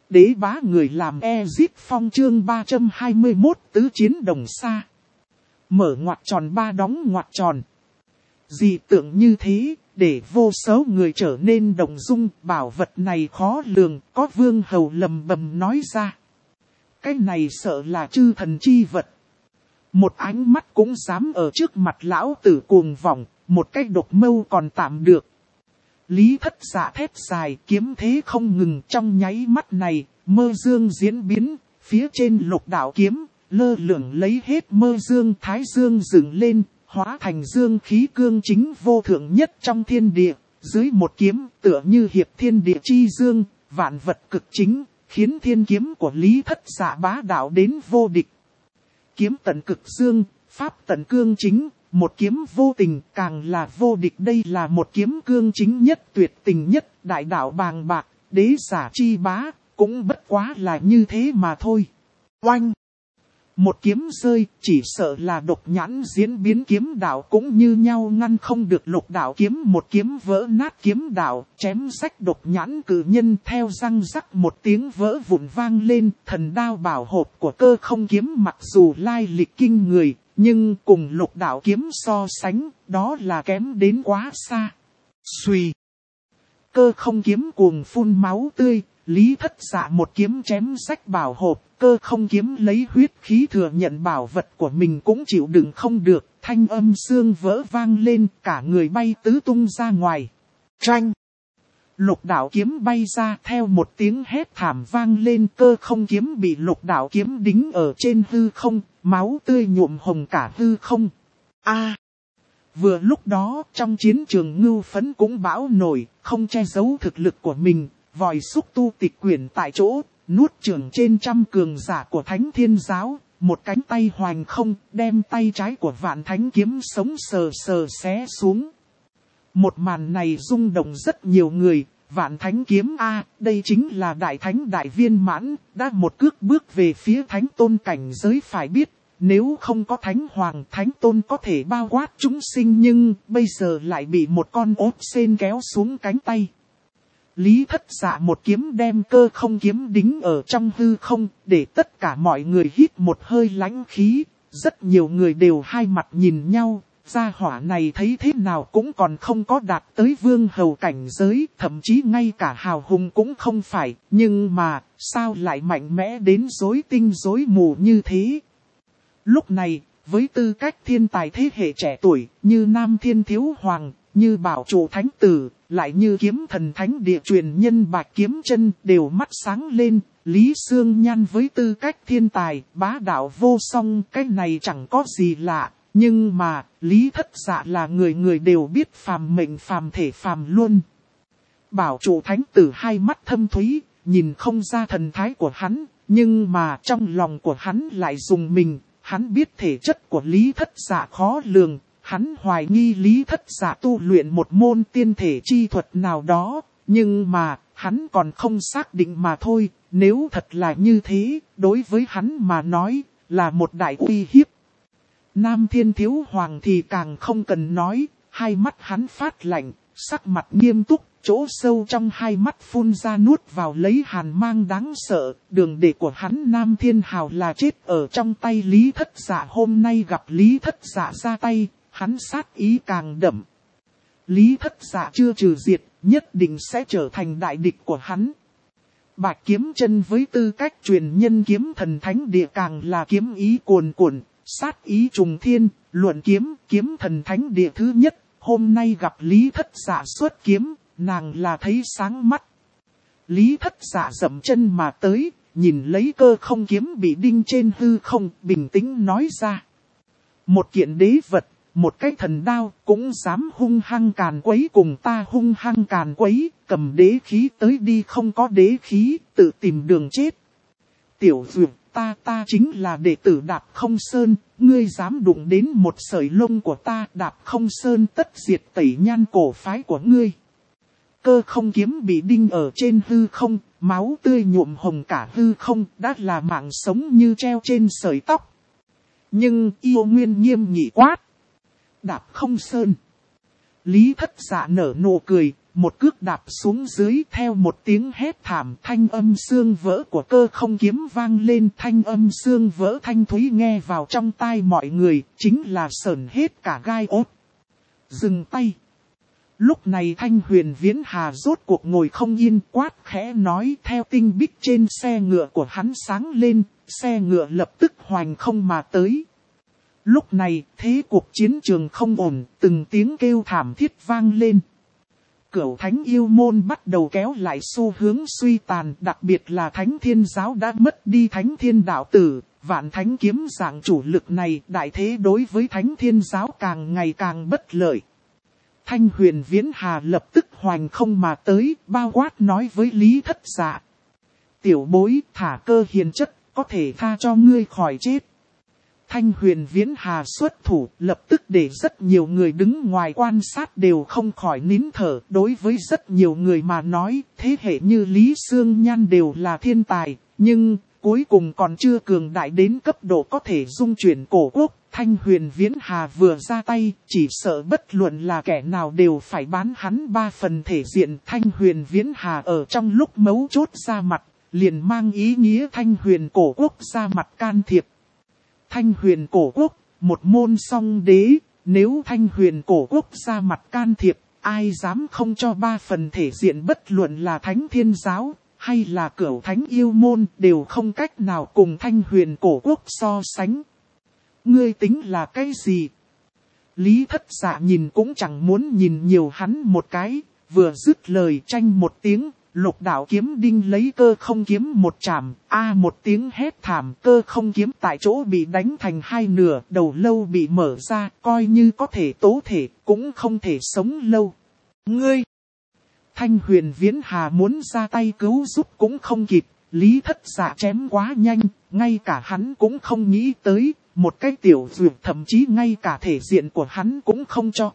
Đế bá người làm Ezip Phong chương 321 tứ chiến đồng xa. Mở ngoặc tròn ba đóng ngoặc tròn. Dị tượng như thế, để vô số người trở nên động dung, bảo vật này khó lường, có vương hầu lầm bầm nói ra. Cái này sợ là chư thần chi vật. Một ánh mắt cũng dám ở trước mặt lão tử cuồng vọng, một cái độc mâu còn tạm được. Lý Thất Dạ thét dài, kiếm thế không ngừng, trong nháy mắt này, mơ dương diễn biến, phía trên lục đạo kiếm, lơ lửng lấy hết mơ dương thái dương dựng lên, hóa thành dương khí cương chính vô thượng nhất trong thiên địa, dưới một kiếm tựa như hiệp thiên địa chi dương, vạn vật cực chính, khiến thiên kiếm của Lý Thất Dạ bá đạo đến vô địch. Kiếm tận cực dương, pháp tận cương chính. Một kiếm vô tình càng là vô địch, đây là một kiếm cương chính nhất, tuyệt tình nhất, đại đạo bàng bạc, đế giả chi bá, cũng bất quá là như thế mà thôi. Oanh! Một kiếm rơi, chỉ sợ là độc nhãn diễn biến kiếm đạo cũng như nhau ngăn không được lục đạo kiếm, một kiếm vỡ nát kiếm đạo, chém rách độc nhãn cử nhân, theo răng rắc một tiếng vỡ vụn vang lên, thần đao bảo hộp của Cơ Không kiếm mặc dù lai lịch kinh người, nhưng cùng lục đạo kiếm so sánh, đó là kém đến quá xa. Xuy! Cơ Không kiếm cuồng phun máu tươi, Lý Thất Dạ một kiếm chém rách bảo hộp, Cơ Không kiếm lấy huyết khí thừa nhận bảo vật của mình cũng chịu đựng không được, thanh âm xương vỡ vang lên, cả người bay tứ tung ra ngoài. Tranh! Lục đạo kiếm bay ra, theo một tiếng hét thảm vang lên, Cơ Không kiếm bị lục đạo kiếm đính ở trên hư không, máu tươi nhuộm hồng cả hư không. Vừa lúc đó, trong chiến trường Ngưu Phấn cũng bão nổi, không che giấu thực lực của mình, vòi xúc tu tịch quyển tại chỗ, nuốt chửng trên trăm cường giả của Thánh Thiên Giáo, một cánh tay hoành không, đem tay trái của Vạn Thánh kiếm sống sờ sờ xé xuống. Một màn này rung động rất nhiều người. Vạn Thánh kiếm đây chính là Đại Thánh Đại Viên Mãn, đã một cước bước về phía Thánh Tôn cảnh giới, phải biết, nếu không có Thánh Hoàng, Thánh Tôn có thể bao quát chúng sinh, nhưng bây giờ lại bị một con ốt sên kéo xuống cánh tay. Lý Thất Dạ một kiếm đem Cơ Không kiếm đính ở trong hư không, để tất cả mọi người hít một hơi lãnh khí, rất nhiều người đều hai mặt nhìn nhau. Gia hỏa này thấy thế nào cũng còn không có đạt tới vương hầu cảnh giới, thậm chí ngay cả hào hùng cũng không phải, nhưng mà, sao lại mạnh mẽ đến rối tinh rối mù như thế? Lúc này, với tư cách thiên tài thế hệ trẻ tuổi, như Nam Thiên Thiếu Hoàng, như Bảo Chủ Thánh Tử, lại như Kiếm Thần Thánh Địa truyền nhân Bạch Kiếm Chân, đều mắt sáng lên. Lý Xương Nhan với tư cách thiên tài, bá đạo vô song, cái này chẳng có gì lạ. Nhưng mà, Lý Thất Dạ là người người đều biết phàm mệnh phàm thể phàm luôn. Bảo Chủ Thánh Tử hai mắt thâm thúy, nhìn không ra thần thái của hắn, nhưng mà trong lòng của hắn lại rùng mình. Hắn biết thể chất của Lý Thất Dạ khó lường, hắn hoài nghi Lý Thất Dạ tu luyện một môn tiên thể chi thuật nào đó, nhưng mà, hắn còn không xác định mà thôi, nếu thật là như thế, đối với hắn mà nói, là một đại uy hiếp. Nam Thiên Thiếu Hoàng thì càng không cần nói, hai mắt hắn phát lạnh, sắc mặt nghiêm túc, chỗ sâu trong hai mắt phun ra nuốt vào lấy hàn mang đáng sợ, đường để của hắn Nam Thiên Hào là chết ở trong tay Lý Thất Dạ, hôm nay gặp Lý Thất Dạ ra tay, hắn sát ý càng đậm. Lý Thất Dạ chưa trừ diệt, nhất định sẽ trở thành đại địch của hắn. Bạch Kiếm Chân với tư cách truyền nhân Kiếm Thần Thánh Địa càng là kiếm ý cuồn cuộn, sát ý trùng thiên, luận kiếm, Kiếm Thần Thánh Địa thứ nhất, hôm nay gặp Lý Thất Dạ xuất kiếm, nàng là thấy sáng mắt. Lý Thất Dạ dậm chân mà tới, nhìn lấy Cơ Không kiếm bị đinh trên hư không, bình tĩnh nói ra. Một kiện đế vật, một cái thần đao, cũng dám hung hăng càn quấy cùng ta hung hăng càn quấy, cầm đế khí tới đi, không có đế khí, tự tìm đường chết. Tiểu Dược, ta chính là đệ tử Đạp Không Sơn, ngươi dám đụng đến một sợi lông của ta, Đạp Không Sơn tất diệt tẩy nhan cổ phái của ngươi. Cơ Không kiếm bị đinh ở trên hư không, máu tươi nhuộm hồng cả hư không, đã là mạng sống như treo trên sợi tóc. Nhưng Yêu Nguyên nghiêm nghị quát. Đạp Không Sơn. Lý Thất Dạ nở nụ cười, một cước đạp xuống dưới theo một tiếng hét thảm, thanh âm xương vỡ của Cơ Không Kiếm vang lên, thanh âm xương vỡ thanh thúy nghe vào trong tai mọi người, chính là sởn hết cả gai ốt. Dừng tay. Lúc này Thanh Huyền Viễn Hà rốt cuộc ngồi không yên, quát khẽ nói, theo tinh bích trên xe ngựa của hắn sáng lên, xe ngựa lập tức hoành không mà tới. Lúc này, thế cuộc chiến trường không ổn, từng tiếng kêu thảm thiết vang lên. Cửu Thánh Yêu Môn bắt đầu kéo lại xu hướng suy tàn, đặc biệt là Thánh Thiên Giáo đã mất đi Thánh Thiên Đạo Tử, Vạn Thánh Kiếm dạng chủ lực này, đại thế đối với Thánh Thiên Giáo càng ngày càng bất lợi. Thanh Huyền Viễn Hà lập tức hoành không mà tới, bao quát nói với Lý Thất Dạ. Tiểu bối, thả Cơ hiền chất, có thể tha cho ngươi khỏi chết. Thanh Huyền Viễn Hà xuất thủ, lập tức để rất nhiều người đứng ngoài quan sát đều không khỏi nín thở. Đối với rất nhiều người mà nói, thế hệ như Lý Sương Nhan đều là thiên tài, nhưng cuối cùng còn chưa cường đại đến cấp độ có thể dung chuyển cổ quốc. Thanh Huyền Viễn Hà vừa ra tay, chỉ sợ bất luận là kẻ nào đều phải bán hắn 3 phần thể diện. Thanh Huyền Viễn Hà ở trong lúc mấu chốt ra mặt, liền mang ý nghĩa Thanh Huyền cổ quốc ra mặt can thiệp. Thanh Huyền cổ quốc, một môn song đế, nếu Thanh Huyền cổ quốc ra mặt can thiệp, ai dám không cho 3 phần thể diện, bất luận là Thánh Thiên Giáo hay là Cửu Thánh Yêu Môn đều không cách nào cùng Thanh Huyền cổ quốc so sánh. Ngươi tính là cái gì? Lý Thất Dạ nhìn cũng chẳng muốn nhìn nhiều hắn một cái, vừa dứt lời tranh một tiếng, Lục Đạo Kiếm Đinh lấy Cơ Không Kiếm một chạm, một tiếng hét thảm, Cơ Không Kiếm tại chỗ bị đánh thành hai nửa, đầu lâu bị mở ra, coi như có thể tố thể, cũng không thể sống lâu. Ngươi! Thanh Huyền Viễn Hà muốn ra tay cứu giúp cũng không kịp, Lý Thất Dạ chém quá nhanh, ngay cả hắn cũng không nghĩ tới, một cái tiểu dược thậm chí ngay cả thể diện của hắn cũng không cho.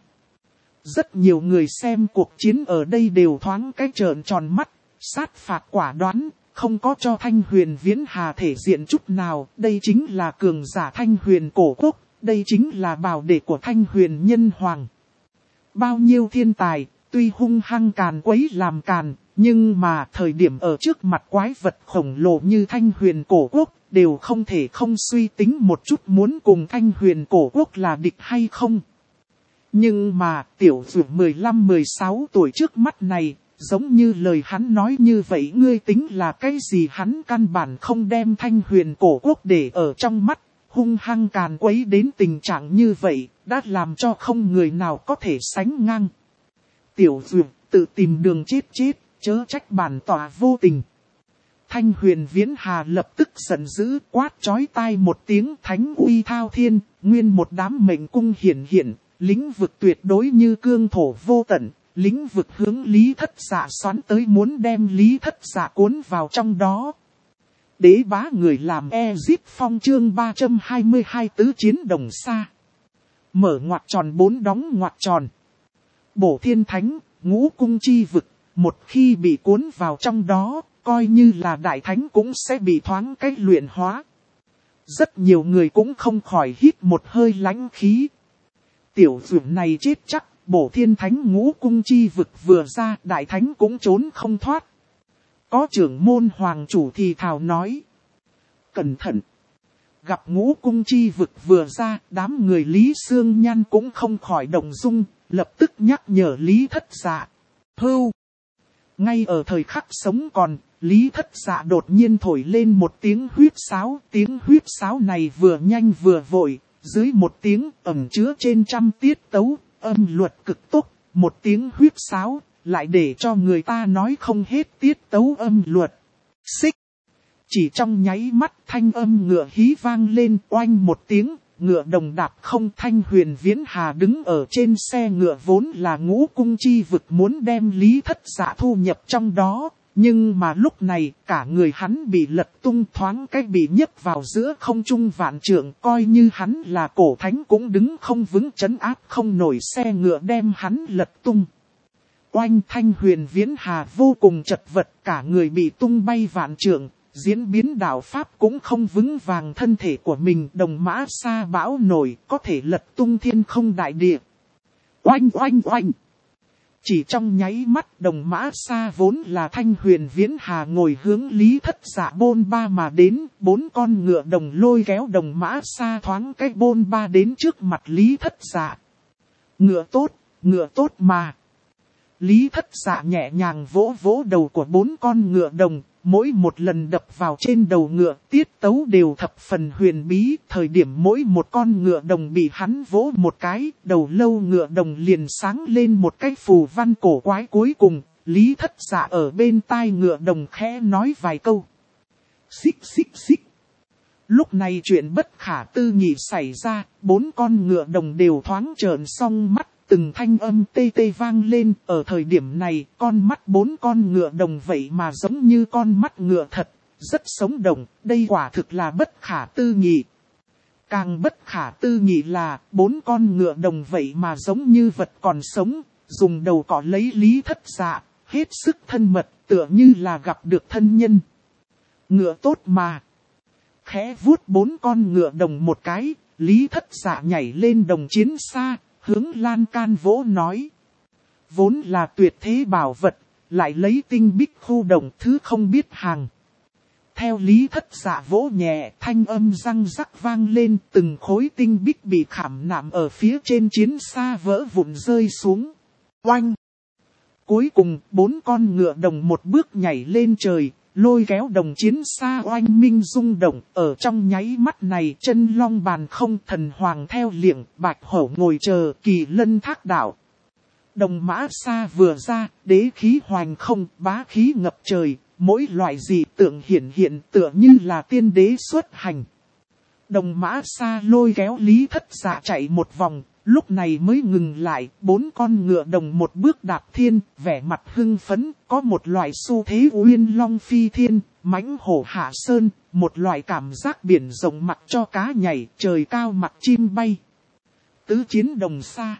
Rất nhiều người xem cuộc chiến ở đây đều thoáng cái trợn tròn mắt, sát phạt quả đoán, không có cho Thanh Huyền Viễn Hà thể diện chút nào. Đây chính là cường giả Thanh Huyền cổ quốc, đây chính là bảo đệ của Thanh Huyền Nhân Hoàng. Bao nhiêu thiên tài, tuy hung hăng càn quấy làm càn, nhưng mà thời điểm ở trước mặt quái vật khổng lồ như Thanh Huyền cổ quốc, đều không thể không suy tính một chút muốn cùng Thanh Huyền cổ quốc là địch hay không. Nhưng mà tiểu dược 15-16 tuổi trước mắt này, giống như lời hắn nói như vậy, ngươi tính là cái gì? Hắn căn bản không đem Thanh Huyền cổ quốc để ở trong mắt, hung hăng càn quấy đến tình trạng như vậy, đã làm cho không người nào có thể sánh ngang. Tiểu dược tự tìm đường chết chết, chớ trách bản tòa vô tình. Thanh Huyền Viễn Hà lập tức giận dữ, quát chói tai một tiếng, thánh uy thao thiên, nguyên một đám mệnh cung hiển hiện, lĩnh vực tuyệt đối như cương thổ vô tận, lĩnh vực hướng Lý Thất Dạ xoắn tới, muốn đem Lý Thất Dạ cuốn vào trong đó. Đế bá người làm Ezip Phong chương 322 tứ chiến đồng xa. Mở ngoặc tròn 4 đóng ngoặc tròn. Bổ thiên thánh, ngũ cung chi vực, một khi bị cuốn vào trong đó, coi như là đại thánh cũng sẽ bị thoáng cách luyện hóa. Rất nhiều người cũng không khỏi hít một hơi lãnh khí. Tiểu dược này chết chắc, bổ thiên thánh ngũ cung chi vực vừa ra, đại thánh cũng trốn không thoát. Có trưởng môn hoàng chủ thì thào nói. Cẩn thận! Gặp ngũ cung chi vực vừa ra, đám người Lý Sương Nhan cũng không khỏi động dung, lập tức nhắc nhở Lý Thất Dạ. Hưu! Ngay ở thời khắc sống còn, Lý Thất Dạ đột nhiên thổi lên một tiếng huyết sáo này vừa nhanh vừa vội, dưới một tiếng ẩn chứa trên trăm tiết tấu, âm luật cực tốc, một tiếng huyết sáo, lại để cho người ta nói không hết tiết tấu âm luật. Xích! Chỉ trong nháy mắt thanh âm ngựa hí vang lên, oanh một tiếng, ngựa đồng đạp không. Thanh Huyền Viễn Hà đứng ở trên xe ngựa vốn là ngũ cung chi vực, muốn đem Lý Thất Dạ thu nhập trong đó. Nhưng mà lúc này cả người hắn bị lật tung, thoáng cách bị nhấc vào giữa không trung vạn trượng, coi như hắn là cổ thánh cũng đứng không vững, trấn áp không nổi, xe ngựa đem hắn lật tung. Oanh! Thanh Huyền Viễn Hà vô cùng chật vật, cả người bị tung bay vạn trượng, diễn biến đạo pháp cũng không vững vàng, thân thể của mình đồng mã sa bão nổi, có thể lật tung thiên không đại địa. Oanh oanh oanh! Chỉ trong nháy mắt Đồng Mã Sa vốn là Thanh Huyền Viễn Hà ngồi hướng Lý Thất Dạ bôn ba mà đến, 4 con ngựa đồng lôi kéo Đồng Mã Sa thoáng cái bôn ba đến trước mặt Lý Thất Dạ. Ngựa tốt mà. Lý Thất Dạ nhẹ nhàng vỗ vỗ đầu của 4 con ngựa đồng, mỗi một lần đập vào trên đầu ngựa tiết tấu đều thập phần huyền bí. Thời điểm mỗi một con ngựa đồng bị hắn vỗ một cái, đầu lâu ngựa đồng liền sáng lên một cái phù văn cổ quái. Cuối cùng, Lý Thất Dạ ở bên tai ngựa đồng khẽ nói vài câu. Xích xích xích. Lúc này chuyện bất khả tư nghị xảy ra, 4 con ngựa đồng đều thoáng trợn song mắt. Từng thanh âm tê tê vang lên, ở thời điểm này, con mắt 4 con ngựa đồng vậy mà giống như con mắt ngựa thật, rất sống động, đây quả thực là bất khả tư nghị. Càng bất khả tư nghị là, 4 con ngựa đồng vậy mà giống như vật còn sống, dùng đầu cọ lấy Lý Thất Dạ, hết sức thân mật, tựa như là gặp được thân nhân. Ngựa tốt mà. Khẽ vuốt 4 con ngựa đồng một cái, Lý Thất Dạ nhảy lên đồng chiến xa. Hướng lan can vỗ nói. Vốn là tuyệt thế bảo vật, lại lấy tinh bích khu đồng thứ không biết hàng. Theo Lý Thất Dạ vỗ nhẹ, thanh âm răng rắc vang lên, từng khối tinh bích bị khảm nạm ở phía trên chiến xa vỡ vụn rơi xuống. Oanh! Cuối cùng, 4 con ngựa đồng một bước nhảy lên trời, lôi kéo đồng chiến xa oanh minh rung động. Ở trong nháy mắt này, chân long bàn không, thần hoàng theo liệng, bạch hổ ngồi chờ, kỳ lân thác đảo. Đồng Mã Sa vừa ra, đế khí hoành không, bá khí ngập trời, mỗi loại dị tượng hiện tựa như là tiên đế xuất hành. Đồng Mã Sa lôi kéo Lý Thất Dạ chạy một vòng, lúc này mới ngừng lại. 4 con ngựa đồng một bước đạp thiên, vẻ mặt hưng phấn, có một loại xu thế uyên long phi thiên, mãnh hổ hạ sơn, một loại cảm giác biển rộng mặc cho cá nhảy, trời cao mặc chim bay. Tứ chiến đồng xa.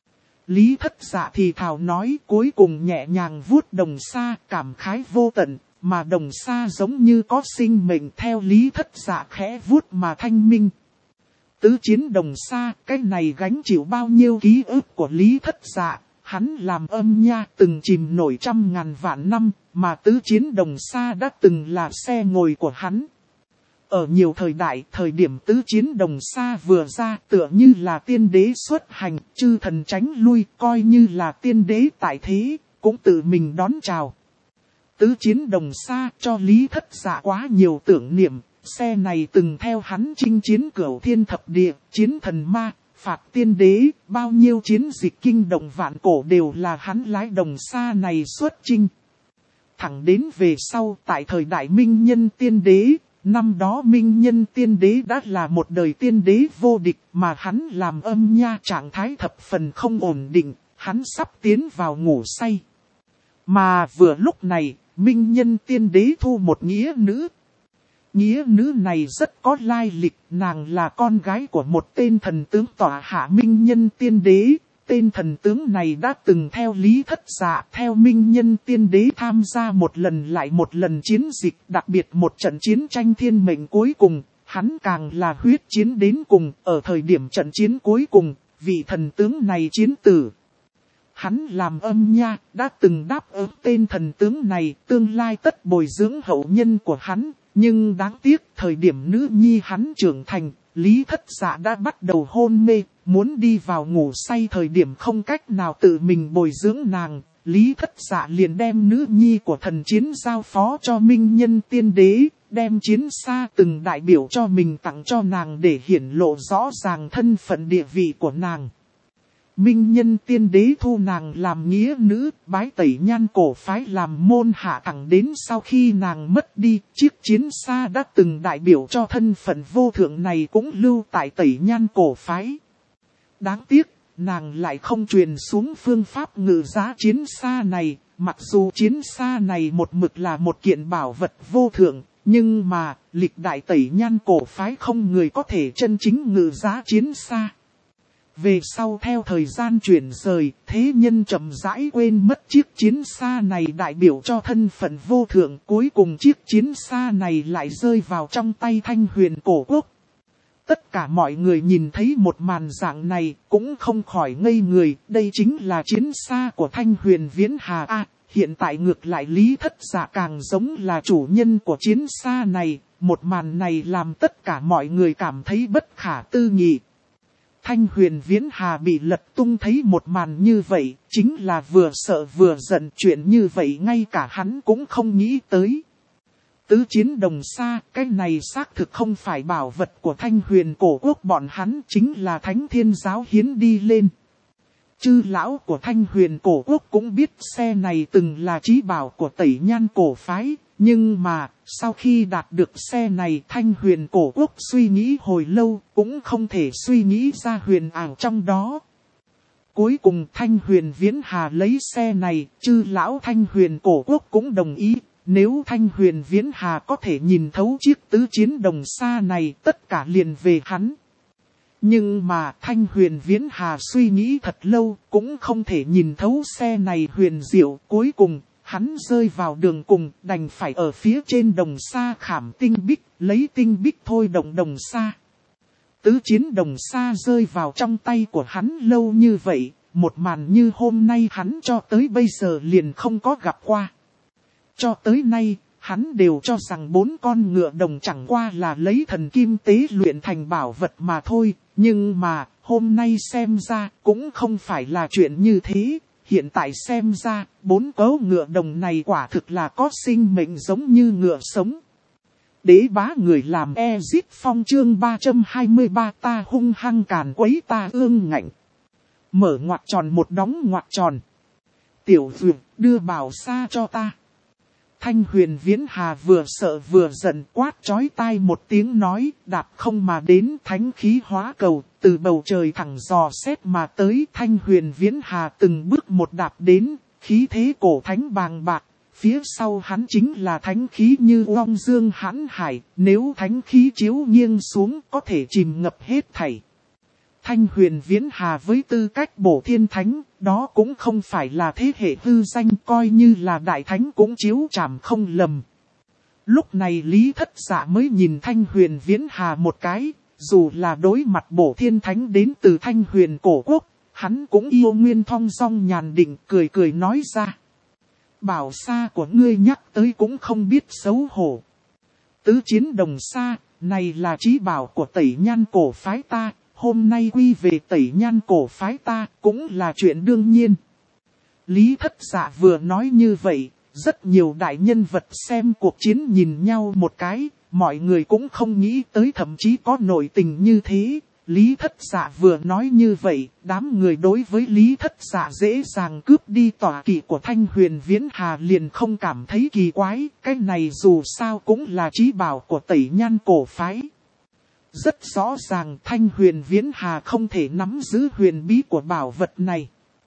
Lý Thất Dạ thì thào nói, cuối cùng nhẹ nhàng vuốt đồng xa, cảm khái vô tận, mà đồng xa giống như có sinh mệnh. Theo Lý Thất Dạ khẽ vuốt mà thanh minh. Tứ chiến đồng xa, cái này gánh chịu bao nhiêu ký ức của Lý Thất Dạ, hắn làm âm nha từng chìm nổi 100.000 vạn năm, mà tứ chiến đồng xa đã từng là xe ngồi của hắn. Ở nhiều thời đại, thời điểm tứ chiến đồng xa vừa ra tựa như là tiên đế xuất hành, chư thần tránh lui, coi như là tiên đế tại thế, cũng tự mình đón chào. Tứ chiến đồng xa cho Lý Thất Dạ quá nhiều tưởng niệm. Xe này từng theo hắn chinh chiến cửu thiên thập địa, chiến thần ma, phạt tiên đế, bao nhiêu chiến dịch kinh động vạn cổ đều là hắn lái đồng xa này xuất chinh. Thẳng đến về sau, tại thời đại Minh Nhân Tiên Đế, năm đó Minh Nhân Tiên Đế đã là một đời tiên đế vô địch, mà hắn làm âm nha trạng thái thập phần không ổn định, hắn sắp tiến vào ngủ say. Mà vừa lúc này, Minh Nhân Tiên Đế thu một nghĩa nữ. Nghĩa nữ này rất có lai lịch, nàng là con gái của một tên thần tướng tọa hạ Minh Nhân Tiên Đế. Tên thần tướng này đã từng theo Lý Thất Dạ, theo Minh Nhân Tiên Đế tham gia một lần lại một lần chiến dịch, đặc biệt một trận chiến tranh thiên mệnh cuối cùng, hắn càng là huyết chiến đến cùng. Ở thời điểm trận chiến cuối cùng, vị thần tướng này chiến tử. Hắn làm âm nha, đã từng đáp ứng tên thần tướng này, tương lai tất bồi dưỡng hậu nhân của hắn. Nhưng đáng tiếc, thời điểm nữ nhi hắn trưởng thành, Lý Thất Dạ đã bắt đầu hôn mê, muốn đi vào ngủ say. Thời điểm không cách nào tự mình bồi dưỡng nàng, Lý Thất Dạ liền đem nữ nhi của thần chiến giao phó cho Minh Nhân Tiên Đế, đem chiến xa từng đại biểu cho mình tặng cho nàng để hiển lộ rõ ràng thân phận địa vị của nàng. Minh Nhân Tiên Đế thu nàng làm nghĩa nữ, bái Tẩy Nhan cổ phái làm môn hạ, thẳng đến sau khi nàng mất đi, chiếc chiến xa đã từng đại biểu cho thân phận vô thượng này cũng lưu tại Tẩy Nhan cổ phái. Đáng tiếc, nàng lại không truyền xuống phương pháp ngự giá chiến xa này, mặc dù chiến xa này một mực là một kiện bảo vật vô thượng, nhưng mà, lịch đại Tẩy Nhan cổ phái không người có thể chân chính ngự giá chiến xa. Về sau theo thời gian chuyển rời, thế nhân chậm rãi quên mất chiếc chiến xa này đại biểu cho thân phận vô thượng. Cuối cùng chiếc chiến xa này lại rơi vào trong tay Thanh Huyền cổ quốc. Tất cả mọi người nhìn thấy một màn dạng này cũng không khỏi ngây người, đây chính là chiến xa của Thanh Huyền Viễn Hà a. Hiện tại ngược lại Lý Thất Dạ càng giống là chủ nhân của chiến xa này, một màn này làm tất cả mọi người cảm thấy bất khả tư nghị. Thanh Huyền Viễn Hà bị lật tung thấy một màn như vậy, chính là vừa sợ vừa giận, chuyện như vậy ngay cả hắn cũng không nghĩ tới. Tứ chiến đồng xa, cái này xác thực không phải bảo vật của Thanh Huyền cổ quốc bọn hắn, chính là Thánh Thiên Giáo hiến đi lên. Chư lão của Thanh Huyền cổ quốc cũng biết xe này từng là chí bảo của Tẩy Nhan cổ phái, nhưng mà sau khi đạt được xe này Thanh Huyền cổ quốc suy nghĩ hồi lâu cũng không thể suy nghĩ ra huyền ảo trong đó. Cuối cùng Thanh Huyền Viễn Hà lấy xe này, chư lão Thanh Huyền cổ quốc cũng đồng ý. Nếu Thanh Huyền Viễn Hà có thể nhìn thấu chiếc tứ chiến đồng xa này, tất cả liền về hắn. Nhưng mà Thanh Huyền Viễn Hà suy nghĩ thật lâu, cũng không thể nhìn thấu xe này huyền diệu. Cuối cùng, hắn rơi vào đường cùng, đành phải ở phía trên đồng xa khảm tinh bích, lấy tinh bích thôi động đồng xa. Tứ chiến đồng xa rơi vào trong tay của hắn lâu như vậy, một màn như hôm nay hắn cho tới bây giờ liền không có gặp qua. Cho tới nay, hắn đều cho rằng 4 con ngựa đồng chẳng qua là lấy thần kim tế luyện thành bảo vật mà thôi, nhưng mà hôm nay xem ra cũng không phải là chuyện như thế. Hiện tại xem ra, 4 cấu ngựa đồng này quả thực là có sinh mệnh giống như ngựa sống. Đế bá người làm Ezit Phong chương 323 ta hung hăng càn quấy ta ương ngạnh. Mở ngoặc tròn một đóng ngoặc tròn. Tiểu Dược đưa bảo xa cho ta. Thanh Huyền Viễn Hà vừa sợ vừa giận quát chói tai một tiếng nói, đạp không mà đến thánh khí hóa cầu, từ bầu trời thẳng dò xét mà tới. Thanh Huyền Viễn Hà từng bước một đạp đến, khí thế cổ thánh bàng bạc, phía sau hắn chính là thánh khí như oong dương hãn hải, nếu thánh khí chiếu nghiêng xuống có thể chìm ngập hết thảy. Thanh Huyền Viễn Hà với tư cách bổ thiên thánh, đó cũng không phải là thế hệ hư danh, coi như là đại thánh cũng chiếu chảm không lầm. Lúc này Lý Thất Dạ mới nhìn Thanh Huyền Viễn Hà một cái, dù là đối mặt bổ thiên thánh đến từ Thanh Huyền cổ quốc, hắn cũng yêu nguyên thong dong nhàn định cười cười nói ra. Bảo xa của ngươi nhắc tới cũng không biết xấu hổ. Tứ chiến đồng xa, này là chí bảo của Tẩy Nhan cổ phái ta. Hôm nay quy về Tẩy Nhan cổ phái ta cũng là chuyện đương nhiên. Lý Thất Dạ vừa nói như vậy, rất nhiều đại nhân vật xem cuộc chiến nhìn nhau một cái, mọi người cũng không nghĩ tới thậm chí có nội tình như thế. Lý Thất Dạ vừa nói như vậy, đám người đối với Lý Thất Dạ dễ dàng cướp đi tọa kỵ của Thanh Huyền Viễn Hà liền không cảm thấy kỳ quái, cái này dù sao cũng là chí bảo của Tẩy Nhan cổ phái. Rất rõ ràng Thanh Huyền Viễn Hà không thể nắm giữ huyền bí của bảo vật này.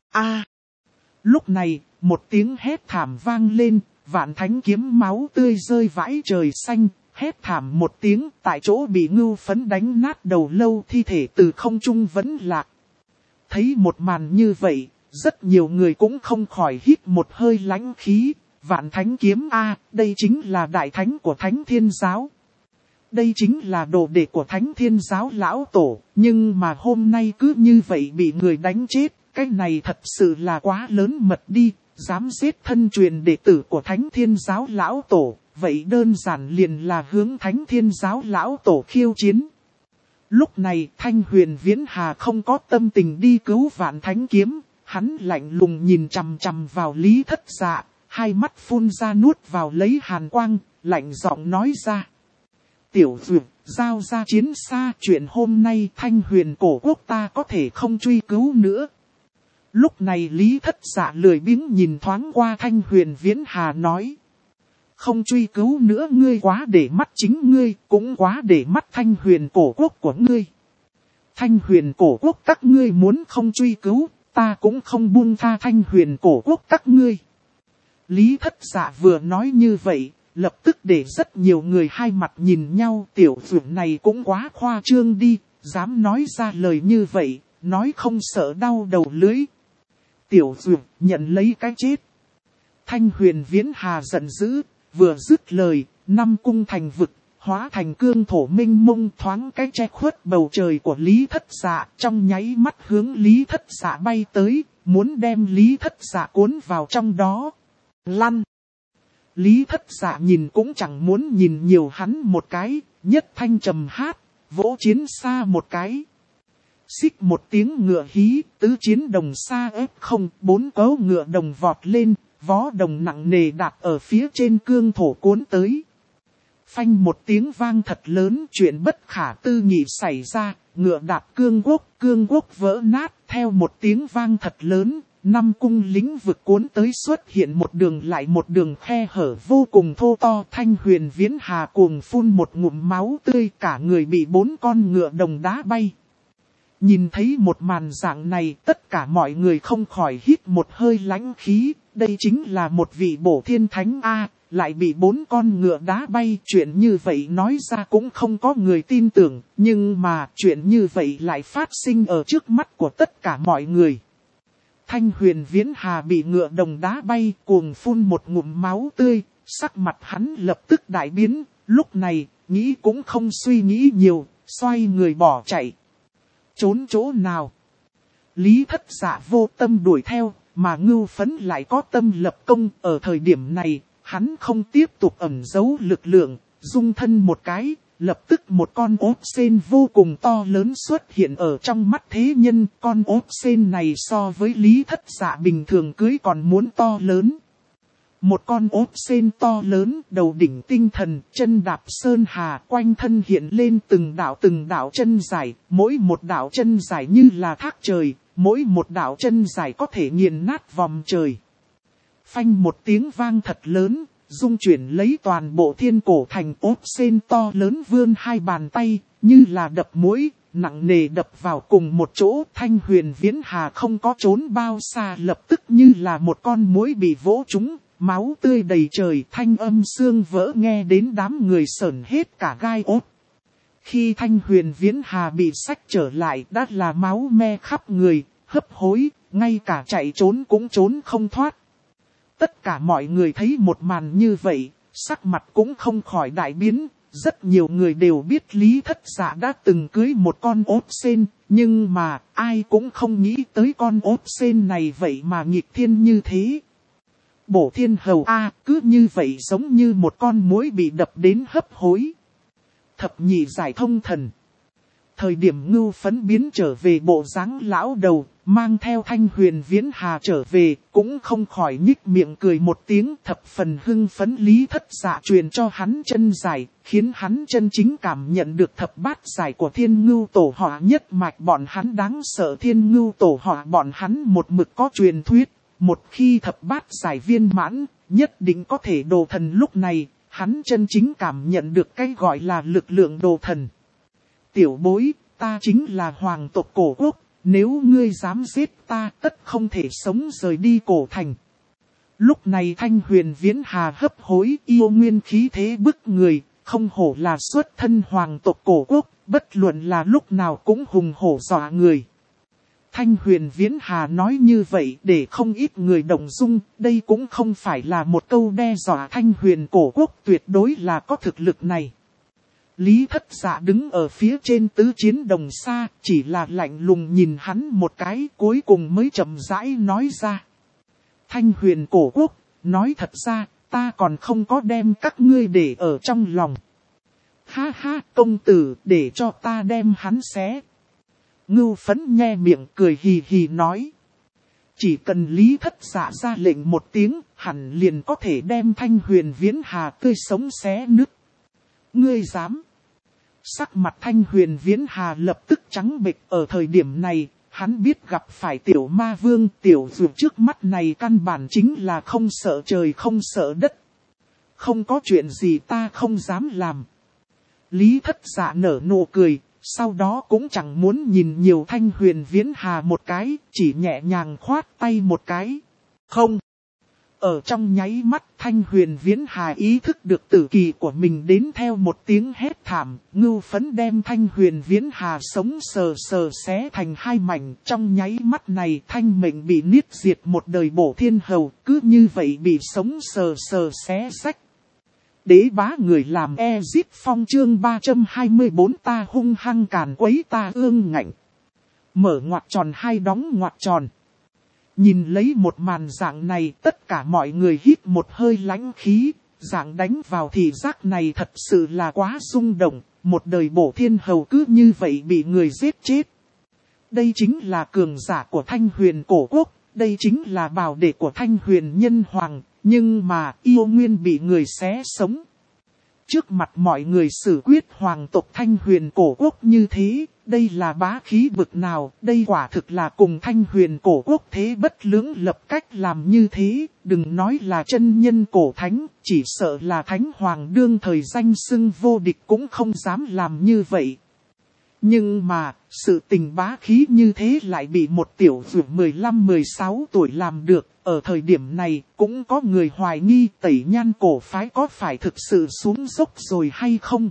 Lúc này, một tiếng hét thảm vang lên, Vạn Thánh kiếm máu tươi rơi vãi trời xanh, hét thảm một tiếng tại chỗ bị ngưu phấn đánh nát đầu lâu thi thể từ không trung vẫn lạc. Thấy một màn như vậy, rất nhiều người cũng không khỏi hít một hơi lãnh khí, Vạn Thánh kiếm đây chính là đại thánh của Thánh Thiên Giáo. Đây chính là đồ đệ của Thánh Thiên Giáo lão tổ, nhưng mà hôm nay cứ như vậy bị người đánh chết, cái này thật sự là quá lớn mật đi, dám giết thân truyền đệ tử của Thánh Thiên Giáo lão tổ, vậy đơn giản liền là hướng Thánh Thiên Giáo lão tổ khiêu chiến. Lúc này Thanh Huyền Viễn Hà không có tâm tình đi cứu Vạn Thánh kiếm, hắn lạnh lùng nhìn chằm chằm vào Lý Thất Dạ, hai mắt phun ra nuốt vào lấy hàn quang, lạnh giọng nói ra. Tiểu Dược, giao ra chiến xa, chuyện hôm nay Thanh Huyền cổ quốc ta có thể không truy cứu nữa. Lúc này Lý Thất Dạ lười biếng nhìn thoáng qua Thanh Huyền Viễn Hà nói. Không truy cứu nữa, ngươi quá để mắt chính ngươi, cũng quá để mắt Thanh Huyền cổ quốc của ngươi. Thanh Huyền cổ quốc các ngươi muốn không truy cứu, ta cũng không buông tha Thanh Huyền cổ quốc các ngươi. Lý Thất Dạ vừa nói như vậy, lập tức để rất nhiều người hai mặt nhìn nhau. Tiểu Dược này cũng quá khoa trương đi, dám nói ra lời như vậy, nói không sợ đau đầu lưỡi. Tiểu Dược nhận lấy cái chết. Thanh Huyền Viễn Hà giận dữ, vừa dứt lời, 5 cung thành vực, hóa thành cương thổ minh mông thoáng cái che khuất bầu trời của Lý Thất Dạ, trong nháy mắt hướng Lý Thất Dạ bay tới, muốn đem Lý Thất Dạ cuốn vào trong đó. Lăn! Lý Thất Dạ nhìn cũng chẳng muốn nhìn nhiều hắn một cái, nhất thanh trầm hát, vỗ chiến xa một cái. Xích một tiếng ngựa hí, tứ chiến đồng xa ép không, bốn cấu ngựa đồng vọt lên, vó đồng nặng nề đạp ở phía trên cương thổ cuốn tới. Phanh một tiếng vang thật lớn, chuyện bất khả tư nghị xảy ra, ngựa đạp cương quốc vỡ nát, theo một tiếng vang thật lớn, năm cung lính vực cuốn tới xuất hiện một đường lại một đường khe hở vô cùng thô to. Thanh Huyền Viễn Hà cuồng phun một ngụm máu tươi, cả người bị bốn con ngựa đồng đá bay. Nhìn thấy một màn dạng này, tất cả mọi người không khỏi hít một hơi lãnh khí, đây chính là một vị bổ thiên thánh A, lại bị bốn con ngựa đá bay. Chuyện như vậy nói ra cũng không có người tin tưởng, nhưng mà chuyện như vậy lại phát sinh ở trước mắt của tất cả mọi người. Thanh Huyền Viễn Hà bị ngựa đồng đá bay, cuồng phun một ngụm máu tươi, sắc mặt hắn lập tức đại biến, lúc này, nghĩ cũng không suy nghĩ nhiều, xoay người bỏ chạy. Trốn chỗ nào? Lý Thất Dạ vô tâm đuổi theo, mà Ngưu Phấn lại có tâm lập công. Ở thời điểm này, hắn không tiếp tục ẩn giấu lực lượng, dung thân một cái, lập tức một con ốt sên vô cùng to lớn xuất hiện ở trong mắt thế nhân. Con ốt sên này so với Lý Thất Dạ bình thường cưới còn muốn to lớn. Một con ốt sên to lớn, đầu đỉnh tinh thần, chân đạp sơn hà, quanh thân hiện lên từng đạo chân dài, mỗi một đạo chân dài như là thác trời, mỗi một đạo chân dài có thể nghiền nát vòng trời. Phanh một tiếng vang thật lớn, dung chuyển lấy toàn bộ thiên cổ thành. Ốt sên to lớn vươn hai bàn tay, như là đập muỗi, nặng nề đập vào cùng một chỗ. Thanh Huyền Viễn Hà không có trốn bao xa, lập tức như là một con muỗi bị vỗ trúng, máu tươi đầy trời, thanh âm xương vỡ nghe đến đám người sởn hết cả gai ốt. Khi Thanh Huyền Viễn Hà bị xách trở lại, đã là máu me khắp người, hấp hối, ngay cả chạy trốn cũng trốn không thoát. Tất cả mọi người thấy một màn như vậy, sắc mặt cũng không khỏi đại biến. Rất nhiều người đều biết Lý Thất Dạ đã từng cưới một con ốt sên, nhưng mà ai cũng không nghĩ tới con ốt sên này vậy mà nghịch thiên như thế. Bổ thiên hầu A, cứ như vậy giống như một con muỗi bị đập đến hấp hối. Thập nhị giải thông thần. Thời điểm Ngưu Phấn biến trở về bộ dáng lão đầu, mang theo Thanh Huyền Viễn Hà trở về, cũng không khỏi nhích miệng cười một tiếng. Thập phần hưng phấn. Lý Thất Dạ truyền cho hắn chân giải, khiến hắn chân chính cảm nhận được thập bát giải của Thiên Ngưu Tổ Hỏa nhất mạch. Bọn hắn đáng sợ. Thiên Ngưu Tổ Hỏa bọn hắn một mực có truyền thuyết, một khi thập bát giải viên mãn, nhất định có thể đồ thần. Lúc này, hắn chân chính cảm nhận được cái gọi là lực lượng đồ thần. Tiểu bối, ta chính là hoàng tộc cổ quốc, nếu ngươi dám giết ta, tất không thể sống rời đi cổ thành. Lúc này Thanh Huyền Viễn Hà hấp hối, yêu nguyên khí thế bức người, không hổ là xuất thân hoàng tộc cổ quốc, bất luận là lúc nào cũng hùng hổ dọa người. Thanh Huyền Viễn Hà nói như vậy để không ít người động dung, đây cũng không phải là một câu đe dọa. Thanh Huyền cổ quốc tuyệt đối là có thực lực này. Lý Thất Dạ đứng ở phía trên tứ chiến đồng xa, chỉ là lạnh lùng nhìn hắn một cái, cuối cùng mới chậm rãi nói ra. Thanh Huyền cổ quốc, nói thật ra, ta còn không có đem các ngươi để ở trong lòng. Ha ha, công tử, để cho ta đem hắn xé. Ngưu Phấn nhe miệng cười hì hì nói. Chỉ cần Lý Thất Dạ ra lệnh một tiếng, hẳn liền có thể đem Thanh Huyền Viễn Hà tươi sống xé nứt. Ngươi dám? Sắc mặt Thanh Huyền Viễn Hà lập tức trắng bệch. Ở thời điểm này, hắn biết gặp phải tiểu ma vương. Tiểu dược trước mắt này căn bản chính là không sợ trời không sợ đất. Không có chuyện gì ta không dám làm. Lý Thất Dạ nở nụ cười, sau đó cũng chẳng muốn nhìn nhiều Thanh Huyền Viễn Hà một cái, chỉ nhẹ nhàng khoát tay một cái. Không. Ở trong nháy mắt Thanh Huyền Viễn Hà ý thức được tử kỳ của mình đến, theo một tiếng hét thảm, Ngưu Phấn đem Thanh Huyền Viễn Hà sống sờ sờ xé thành hai mảnh. Trong nháy mắt này Thanh mệnh bị niết diệt một đời bổ thiên hầu, cứ như vậy bị sống sờ sờ xé rách. Đế bá người làm Ezip Phong chương 324 ta hung hăng càn quấy ta ương ngạnh. Mở ngoặc tròn hai đóng ngoặc tròn. Nhìn lấy một màn dạng này tất cả mọi người hít một hơi lãnh khí. Dạng đánh vào thị giác này thật sự là quá rung động. Một đời bổ thiên hầu cứ như vậy bị người giết chết. Đây chính là cường giả của Thanh Huyền cổ quốc. Đây chính là bảo đệ của Thanh Huyền nhân hoàng. Nhưng mà yêu nguyên bị người xé sống. Trước mặt mọi người xử quyết hoàng tộc Thanh Huyền cổ quốc như thế, đây là bá khí bực nào, đây quả thực là cùng Thanh Huyền cổ quốc thế bất lưỡng lập cách làm như thế, đừng nói là chân nhân cổ thánh, chỉ sợ là thánh hoàng đương thời danh xưng vô địch cũng không dám làm như vậy. Nhưng mà, sự tình bá khí như thế lại bị một tiểu dược 15-16 tuổi làm được. Ở thời điểm này, cũng có người hoài nghi Tẩy Nhan cổ phái có phải thực sự xuống dốc rồi hay không.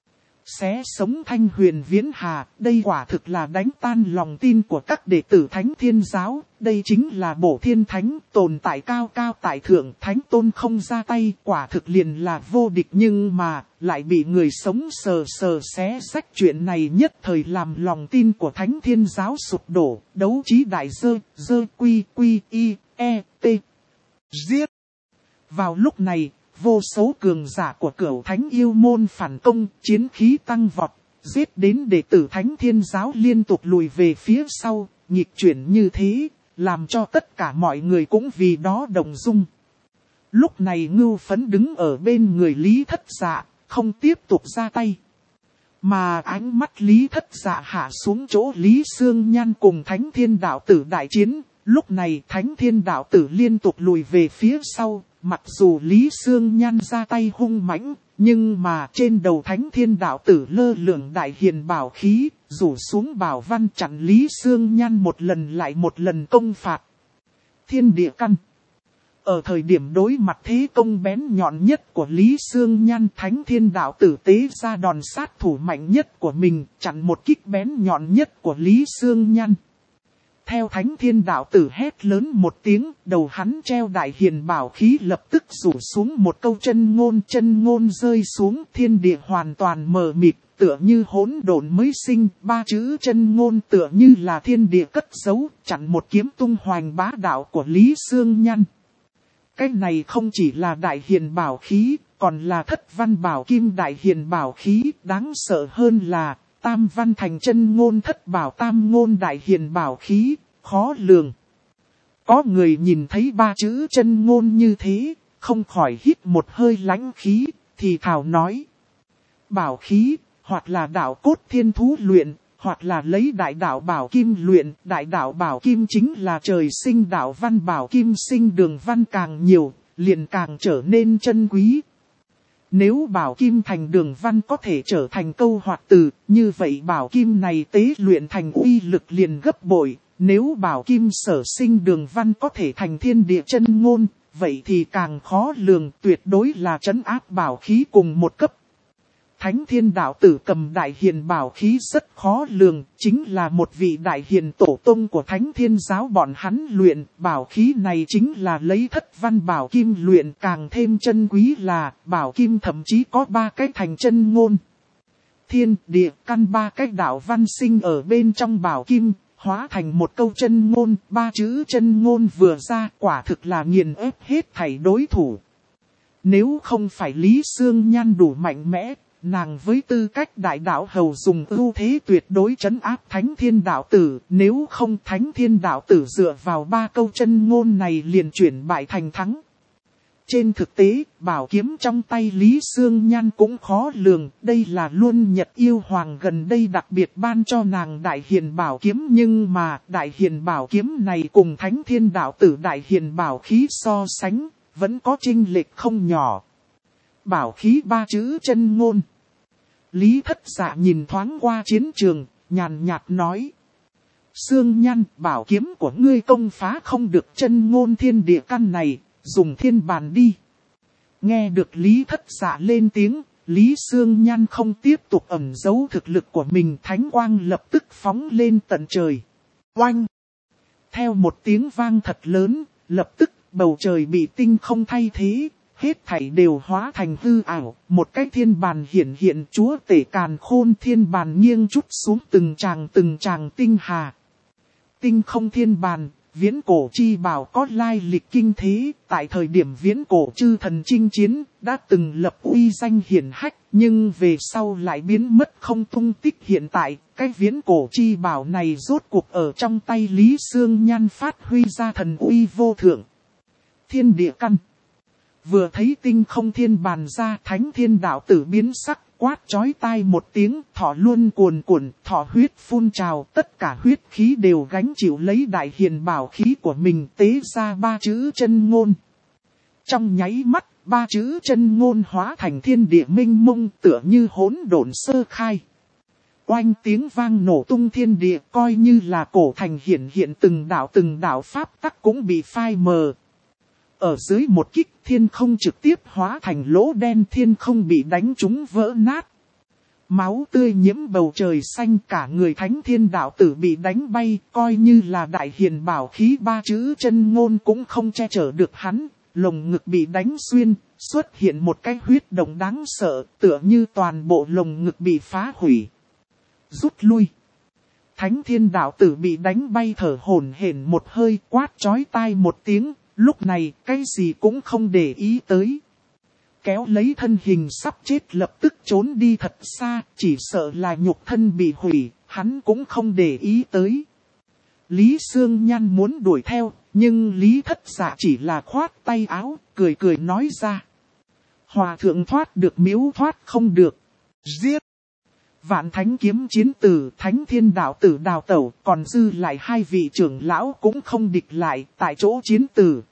Xé sống Thanh Huyền Viễn Hà, đây quả thực là đánh tan lòng tin của các đệ tử Thánh Thiên Giáo. Đây chính là bổ thiên thánh, tồn tại cao cao tại thượng, thánh tôn không ra tay, quả thực liền là vô địch. Nhưng mà, lại bị người sống sờ sờ xé rách, chuyện này nhất thời làm lòng tin của Thánh Thiên Giáo sụp đổ. Đấu trí đại dơ quy y, t, giết. Vào lúc này, vô số cường giả của Cửu Thánh yêu môn phản công, chiến khí tăng vọt, giết đến đệ tử Thánh Thiên Giáo liên tục lùi về phía sau, nghịch chuyển như thế, làm cho tất cả mọi người cũng vì đó động dung. Lúc này Ngưu Phấn đứng ở bên người Lý Thất Dạ, không tiếp tục ra tay. Mà ánh mắt Lý Thất Dạ hạ xuống chỗ Lý Sương Nhan cùng Thánh Thiên Đạo Tử đại chiến. Lúc này Thánh Thiên Đạo Tử liên tục lùi về phía sau, mặc dù Lý Sương Nhan ra tay hung mãnh, nhưng mà trên đầu Thánh Thiên Đạo Tử lơ lửng đại hiền bảo khí, rủ xuống bảo văn chặn Lý Sương Nhan một lần lại một lần công phạt. Thiên địa căn. Ở thời điểm đối mặt thế công bén nhọn nhất của Lý Sương Nhan, Thánh Thiên Đạo Tử tế ra đòn sát thủ mạnh nhất của mình, chặn một kích bén nhọn nhất của Lý Sương Nhan. Theo Thánh Thiên Đạo Tử hét lớn một tiếng, đầu hắn treo đại hiền bảo khí lập tức rủ xuống một câu chân ngôn rơi xuống, thiên địa hoàn toàn mờ mịt, tựa như hỗn độn mới sinh, ba chữ chân ngôn tựa như là thiên địa cất giấu, chặn một kiếm tung hoành bá đạo của Lý Sương Nhan. Cái này không chỉ là đại hiền bảo khí, còn là thất văn bảo kim đại hiền bảo khí, đáng sợ hơn là tam văn thành chân ngôn thất bảo tam ngôn đại hiền bảo khí, khó lường. Có người nhìn thấy ba chữ chân ngôn như thế, không khỏi hít một hơi lãnh khí, thì thào nói. Bảo khí, hoặc là đạo cốt thiên thú luyện, hoặc là lấy đại đạo bảo kim luyện. Đại đạo bảo kim chính là trời sinh đạo văn bảo kim sinh đường văn càng nhiều, liền càng trở nên chân quý. Nếu bảo kim thành đường văn có thể trở thành câu hoặc từ, như vậy bảo kim này tế luyện thành uy lực liền gấp bội. Nếu bảo kim sở sinh đường văn có thể thành thiên địa chân ngôn, vậy thì càng khó lường, tuyệt đối là trấn áp bảo khí cùng một cấp. Thánh Thiên Đạo Tử cầm đại hiền bảo khí rất khó lường, chính là một vị đại hiền tổ tông của Thánh Thiên Giáo bọn hắn luyện. Bảo khí này chính là lấy thất văn bảo kim luyện, càng thêm chân quý là bảo kim thậm chí có 3 cái thành chân ngôn. Thiên, địa, căn 3 cái đạo văn sinh ở bên trong bảo kim, hóa thành một câu chân ngôn, 3 chữ chân ngôn vừa ra quả thực là nghiền ép hết thảy đối thủ. Nếu không phải Lý Sương Nhan đủ mạnh mẽ, nàng với tư cách đại đạo hầu dùng ưu thế tuyệt đối trấn áp Thánh Thiên Đạo Tử. Nếu không Thánh Thiên Đạo Tử dựa vào 3 câu chân ngôn này liền chuyển bại thành thắng. Trên thực tế, bảo kiếm trong tay Lý Sương Nhan cũng khó lường. Đây là Luân Nhật Yêu Hoàng gần đây đặc biệt ban cho nàng đại hiền bảo kiếm. Nhưng mà đại hiền bảo kiếm này cùng Thánh Thiên Đạo Tử đại hiền bảo khí so sánh, vẫn có chênh lệch không nhỏ. Bảo khí 3 chữ chân ngôn. Lý Thất Dạ nhìn thoáng qua chiến trường, nhàn nhạt nói. Sương Nhan, bảo kiếm của ngươi công phá không được chân ngôn thiên địa căn này, dùng thiên bàn đi. Nghe được Lý Thất Dạ lên tiếng, Lý Sương Nhan không tiếp tục ẩn giấu thực lực của mình, thánh quang lập tức phóng lên tận trời. Oanh! Theo một tiếng vang thật lớn, lập tức bầu trời bị tinh không thay thế. Hết thảy đều hóa thành hư ảo, một cái thiên bàn hiển hiện chúa tể càn khôn thiên bàn nghiêng trút xuống từng tràng tinh hà. Tinh không thiên bàn, viễn cổ chi bảo có lai lịch kinh thế, tại thời điểm viễn cổ chư thần chinh chiến, đã từng lập uy danh hiển hách, nhưng về sau lại biến mất không tung tích. Hiện tại, cái viễn cổ chi bảo này rốt cuộc ở trong tay Lý Xương Nhan phát huy ra thần uy vô thượng. Thiên địa căn. Vừa thấy tinh không thiên bàn ra, thánh thiên đạo tử biến sắc, quát chói tai một tiếng, thọ luôn cuồn cuộn, thọ huyết phun trào, tất cả huyết khí đều gánh chịu lấy đại hiền bảo khí của mình, tế ra 3 chữ chân ngôn. Trong nháy mắt, 3 chữ chân ngôn hóa thành thiên địa minh mông, tựa như hỗn độn sơ khai. Oanh tiếng vang nổ tung thiên địa, coi như là cổ thành hiển hiện từng đạo pháp tắc cũng bị phai mờ. Ở dưới một kích, thiên không trực tiếp hóa thành lỗ đen, thiên không bị đánh trúng vỡ nát. Máu tươi nhiễm bầu trời xanh, cả người thánh thiên đạo tử bị đánh bay, coi như là đại hiền bảo khí 3 chữ chân ngôn cũng không che chở được hắn. Lồng ngực bị đánh xuyên, xuất hiện một cái huyết động đáng sợ, tựa như toàn bộ lồng ngực bị phá hủy. Rút lui. Thánh thiên đạo tử bị đánh bay thở hổn hển một hơi, quát chói tai một tiếng. Lúc này, cái gì cũng không để ý tới. Kéo lấy thân hình sắp chết lập tức trốn đi thật xa, chỉ sợ là nhục thân bị hủy, hắn cũng không để ý tới. Lý Xương Nhan muốn đuổi theo, nhưng Lý Thất Dạ chỉ là khoát tay áo, cười cười nói ra. Hòa thượng thoát được miếu thoát không được. Giết! Vạn thánh kiếm chiến tử, thánh thiên đạo tử đào tẩu, còn dư lại 2 vị trưởng lão cũng không địch lại, tại chỗ chiến tử.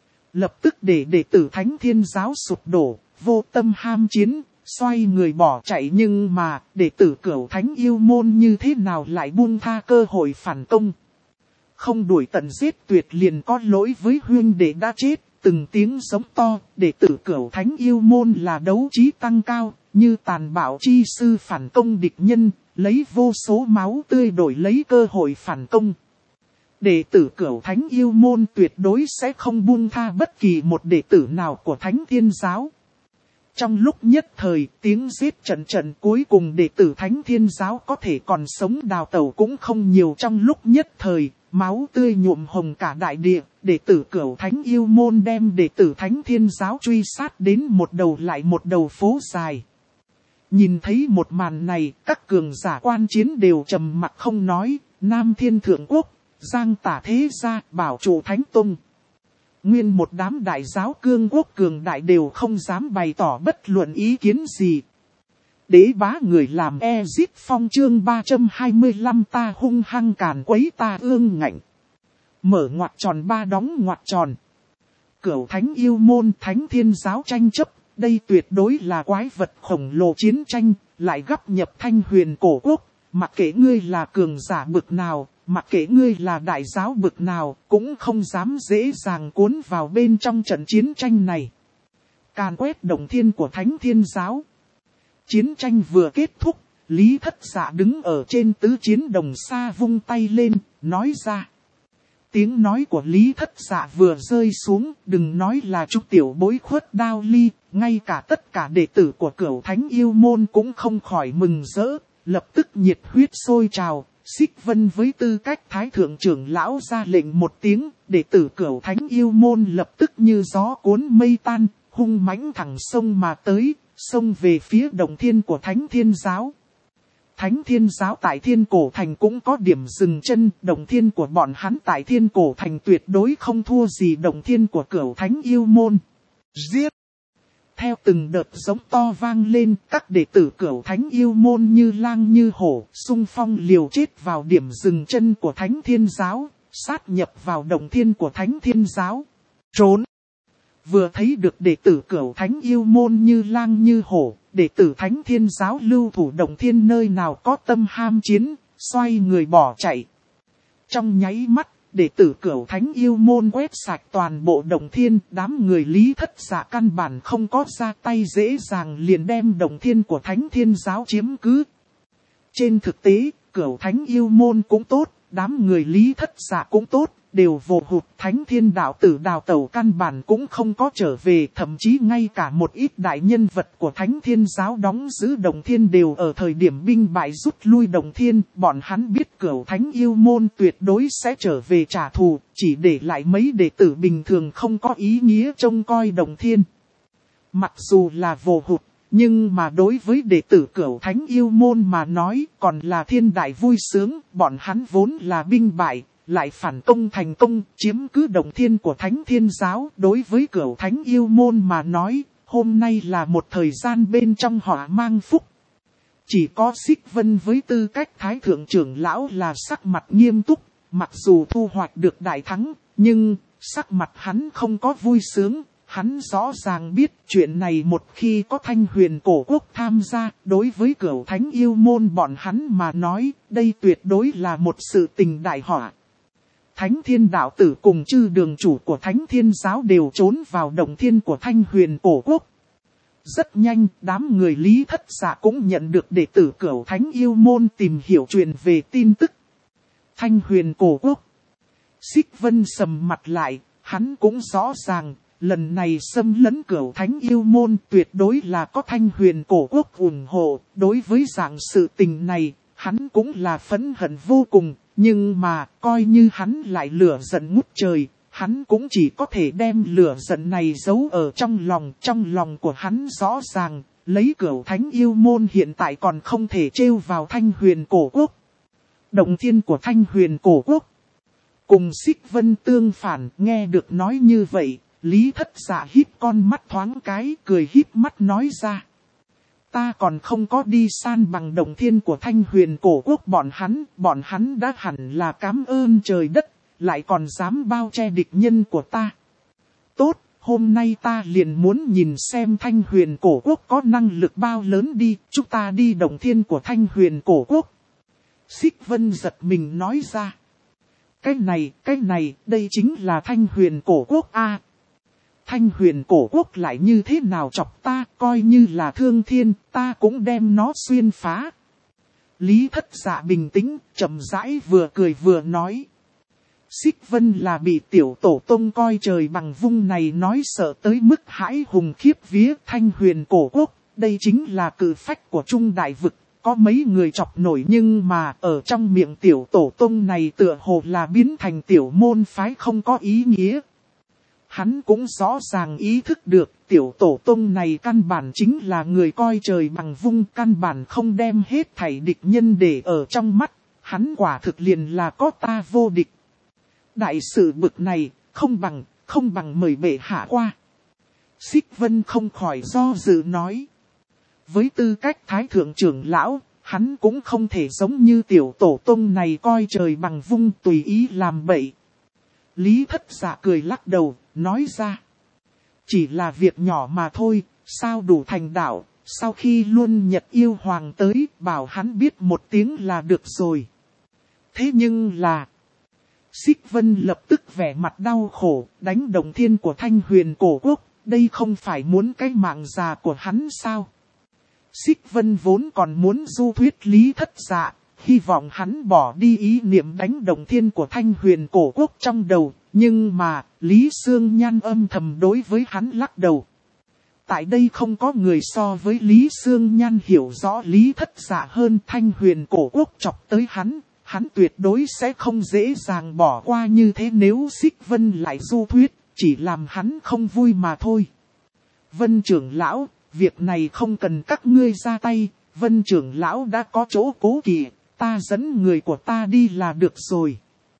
Lập tức để đệ tử thánh thiên giáo sụp đổ, vô tâm ham chiến, xoay người bỏ chạy, nhưng mà đệ tử Cửu Thánh yêu môn như thế nào lại buông tha cơ hội phản công. Không đuổi tận giết tuyệt liền có lỗi với huynh đệ đã chết, từng tiếng giống to, đệ tử Cửu Thánh yêu môn là đấu trí tăng cao, như tàn bạo chi sư phản công địch nhân, lấy vô số máu tươi đổi lấy cơ hội phản công. Đệ tử Cửu Thánh yêu môn tuyệt đối sẽ không buông tha bất kỳ một đệ tử nào của Thánh Thiên giáo. Trong lúc nhất thời, tiếng giết trận cuối cùng đệ tử Thánh Thiên giáo có thể còn sống đào tẩu cũng không nhiều. Trong lúc nhất thời, máu tươi nhuộm hồng cả đại địa, đệ tử Cửu Thánh yêu môn đem đệ tử Thánh Thiên giáo truy sát đến một đầu lại một đầu phố dài. Nhìn thấy một màn này, các cường giả quan chiến đều trầm mặc không nói. Nam Thiên Thượng Quốc, Giang Tả Thế Gia, Bảo Trụ Thánh Tông. Nguyên một đám đại giáo cương quốc cường đại đều không dám bày tỏ bất luận ý kiến gì. Đế bá người làm Ezip Phong chương 325 ta hung hăng càn quấy ta ương ngạnh. Mở ngoặc tròn 3 đóng ngoặc tròn. Cửu Thánh yêu môn Thánh Thiên giáo tranh chấp, đây tuyệt đối là quái vật khổng lồ chiến tranh, lại gắp nhập Thanh Huyền cổ quốc, mặc kệ ngươi là cường giả bực nào. Mặc kệ ngươi là đại giáo bực nào, cũng không dám dễ dàng cuốn vào bên trong trận chiến tranh này. Càn quét động thiên của Thánh Thiên giáo. Chiến tranh vừa kết thúc, Lý Thất Dạ đứng ở trên tứ chiến đồng xa vung tay lên, nói ra. Tiếng nói của Lý Thất Dạ vừa rơi xuống, đừng nói là trúc tiểu bối khuất đao ly, ngay cả tất cả đệ tử của Cửu Thánh yêu môn cũng không khỏi mừng rỡ, lập tức nhiệt huyết sôi trào. Xích Vân với tư cách Thái Thượng trưởng lão ra lệnh một tiếng, đệ tử Cửu Thánh yêu môn lập tức như gió cuốn mây tan, hung mãnh thẳng sông mà tới, sông về phía động thiên của Thánh Thiên giáo. Thánh Thiên giáo tại Thiên Cổ Thành cũng có điểm dừng chân, động thiên của bọn hắn tại Thiên Cổ Thành tuyệt đối không thua gì động thiên của Cửu Thánh yêu môn. Giết! Theo từng đợt giống to vang lên, các đệ tử Cửu Thánh yêu môn như lang như hổ, xung phong liều chết vào điểm dừng chân của Thánh Thiên giáo, sát nhập vào động thiên của Thánh Thiên giáo. Trốn! Vừa thấy được đệ tử Cửu Thánh yêu môn như lang như hổ, đệ tử Thánh Thiên giáo lưu thủ động thiên nơi nào có tâm ham chiến, xoay người bỏ chạy. Trong nháy mắt, đệ tử Cửu Thánh yêu môn quét sạch toàn bộ động thiên, đám người Lý Thất Dạ căn bản không có ra tay dễ dàng liền đem động thiên của Thánh Thiên giáo chiếm cứ. Trên thực tế, Cửu Thánh yêu môn cũng tốt, đám người Lý Thất Dạ cũng tốt, đều vô hụt. Thánh thiên đạo tử Đào Tẩu căn bản cũng không có trở về, thậm chí ngay cả một ít đại nhân vật của Thánh thiên giáo đóng giữ Động Thiên đều ở thời điểm binh bại rút lui Động Thiên. Bọn hắn biết Cửu Thánh yêu môn tuyệt đối sẽ trở về trả thù, chỉ để lại mấy đệ tử bình thường không có ý nghĩa trông coi Động Thiên. Mặc dù là vô hụt, nhưng mà đối với đệ tử Cửu Thánh yêu môn mà nói còn là thiên đại vui sướng. Bọn hắn vốn là binh bại, lại phản công thành công, chiếm cứ Động Thiên của Thánh thiên giáo. Đối với Cửu Thánh yêu môn mà nói, hôm nay là một thời gian bên trong họ mang phúc. Chỉ có Xích Vân với tư cách Thái Thượng trưởng lão là sắc mặt nghiêm túc, mặc dù thu hoạch được đại thắng, nhưng sắc mặt hắn không có vui sướng. Hắn rõ ràng biết chuyện này một khi có Thanh Huyền cổ quốc tham gia, đối với Cửu Thánh yêu môn bọn hắn mà nói, đây tuyệt đối là một sự tình đại họa. Thánh thiên đạo tử cùng chư đường chủ của Thánh thiên giáo đều trốn vào Động Thiên của Thanh Huyền cổ quốc. Rất nhanh, đám người Lý Thất Dạ cũng nhận được đệ tử Cửu Thánh yêu môn tìm hiểu truyền về tin tức. Thanh Huyền cổ quốc. Xích Vân sầm mặt lại, hắn cũng rõ ràng. Lần này xâm lấn Cửu Thánh yêu môn tuyệt đối là có Thanh Huyền cổ quốc ủng hộ. Đối với dạng sự tình này, hắn cũng là phẫn hận vô cùng. Nhưng mà, coi như hắn lại lửa giận ngút trời, hắn cũng chỉ có thể đem lửa giận này giấu ở trong lòng. Trong lòng của hắn rõ ràng, lấy Cửu Thánh yêu môn hiện tại còn không thể trêu vào Thanh Huyền cổ quốc. Động Thiên của Thanh Huyền cổ quốc. Cùng Xích Vân tương phản, nghe được nói như vậy. Lý Thất Dạ híp con mắt thoáng cái, cười híp mắt nói ra. Ta còn không có đi san bằng Động Thiên của Thanh Huyền cổ quốc bọn hắn đã hẳn là cảm ơn trời đất, lại còn dám bao che địch nhân của ta. Tốt, hôm nay ta liền muốn nhìn xem Thanh Huyền cổ quốc có năng lực bao lớn đi, chúng ta đi Động Thiên của Thanh Huyền cổ quốc. Xích Vân giật mình nói ra. Cái này, đây chính là Thanh Huyền cổ quốc a. Thanh Huyền cổ quốc lại như thế nào chọc ta, coi như là thương thiên, ta cũng đem nó xuyên phá. Lý Thất Dạ bình tĩnh, chậm rãi vừa cười vừa nói. Xích Vân là bị tiểu tổ tông coi trời bằng vung này nói sợ tới mức hãi hùng khiếp vía. Thanh Huyền cổ quốc, đây chính là cự phách của Trung Đại Vực, có mấy người chọc nổi, nhưng mà ở trong miệng tiểu tổ tông này tựa hồ là biến thành tiểu môn phái không có ý nghĩa. Hắn cũng rõ ràng ý thức được tiểu tổ tông này căn bản chính là người coi trời bằng vung, căn bản không đem hết thảy địch nhân để ở trong mắt, hắn quả thực liền là có ta vô địch. Đại sự bực này, không bằng mời bệ hạ qua. Xích Vân không khỏi do dự nói. Với tư cách Thái Thượng trưởng lão, hắn cũng không thể giống như tiểu tổ tông này coi trời bằng vung tùy ý làm bậy. Lý Thất Dạ cười lắc đầu, nói ra. Chỉ là việc nhỏ mà thôi, sao đủ thành đạo, sau khi Luân Nhật yêu hoàng tới, bảo hắn biết một tiếng là được rồi. Thế nhưng là... Xích Vân lập tức vẻ mặt đau khổ, đánh Động Thiên của Thanh Huyền cổ quốc, đây không phải muốn cái mạng già của hắn sao? Xích Vân vốn còn muốn du thuyết Lý Thất Dạ, hy vọng hắn bỏ đi ý niệm đánh Động Thiên của Thanh Huyền cổ quốc trong đầu, nhưng mà, Lý Sương Nhan âm thầm đối với hắn lắc đầu. Tại đây không có người so với Lý Sương Nhan hiểu rõ Lý Thất Dạ hơn. Thanh Huyền cổ quốc chọc tới hắn tuyệt đối sẽ không dễ dàng bỏ qua như thế, nếu Xích Vân lại du thuyết, chỉ làm hắn không vui mà thôi. Vân trưởng lão, việc này không cần các ngươi ra tay, Vân trưởng lão đã có chỗ cố kỵ, ta dẫn người của ta đi là được rồi.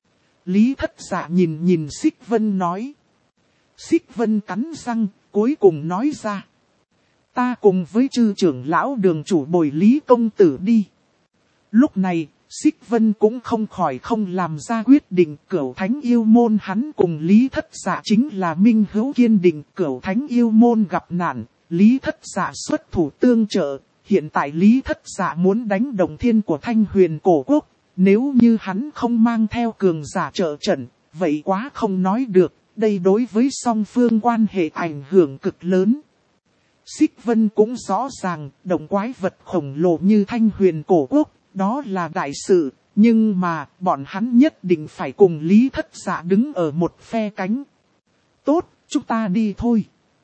Lý Thất Dạ nhìn Xích Vân nói. Xích Vân cắn răng, cuối cùng nói ra. Ta cùng với chư trưởng lão đường chủ bồi Lý công tử đi. Lúc này, Xích Vân cũng không khỏi không làm ra quyết định. Cửu Thánh yêu môn hắn cùng Lý Thất Dạ chính là minh hữu kiên định. Cửu Thánh yêu môn gặp nạn, Lý Thất Dạ xuất thủ tương trợ. Hiện tại Lý Thất Dạ muốn đánh Động Thiên của Thanh Huyền cổ quốc. Nếu như hắn không mang theo cường giả trợ trận, vậy quá không nói được. Đây đối với song phương quan hệ ảnh hưởng cực lớn. Xích Vân cũng rõ ràng, động quái vật khổng lồ như Thanh Huyền cổ quốc, đó là đại sự, Nhưng mà, bọn hắn nhất định phải cùng Lý Thất Dạ đứng ở một phe cánh. Tốt, chúng ta đi thôi.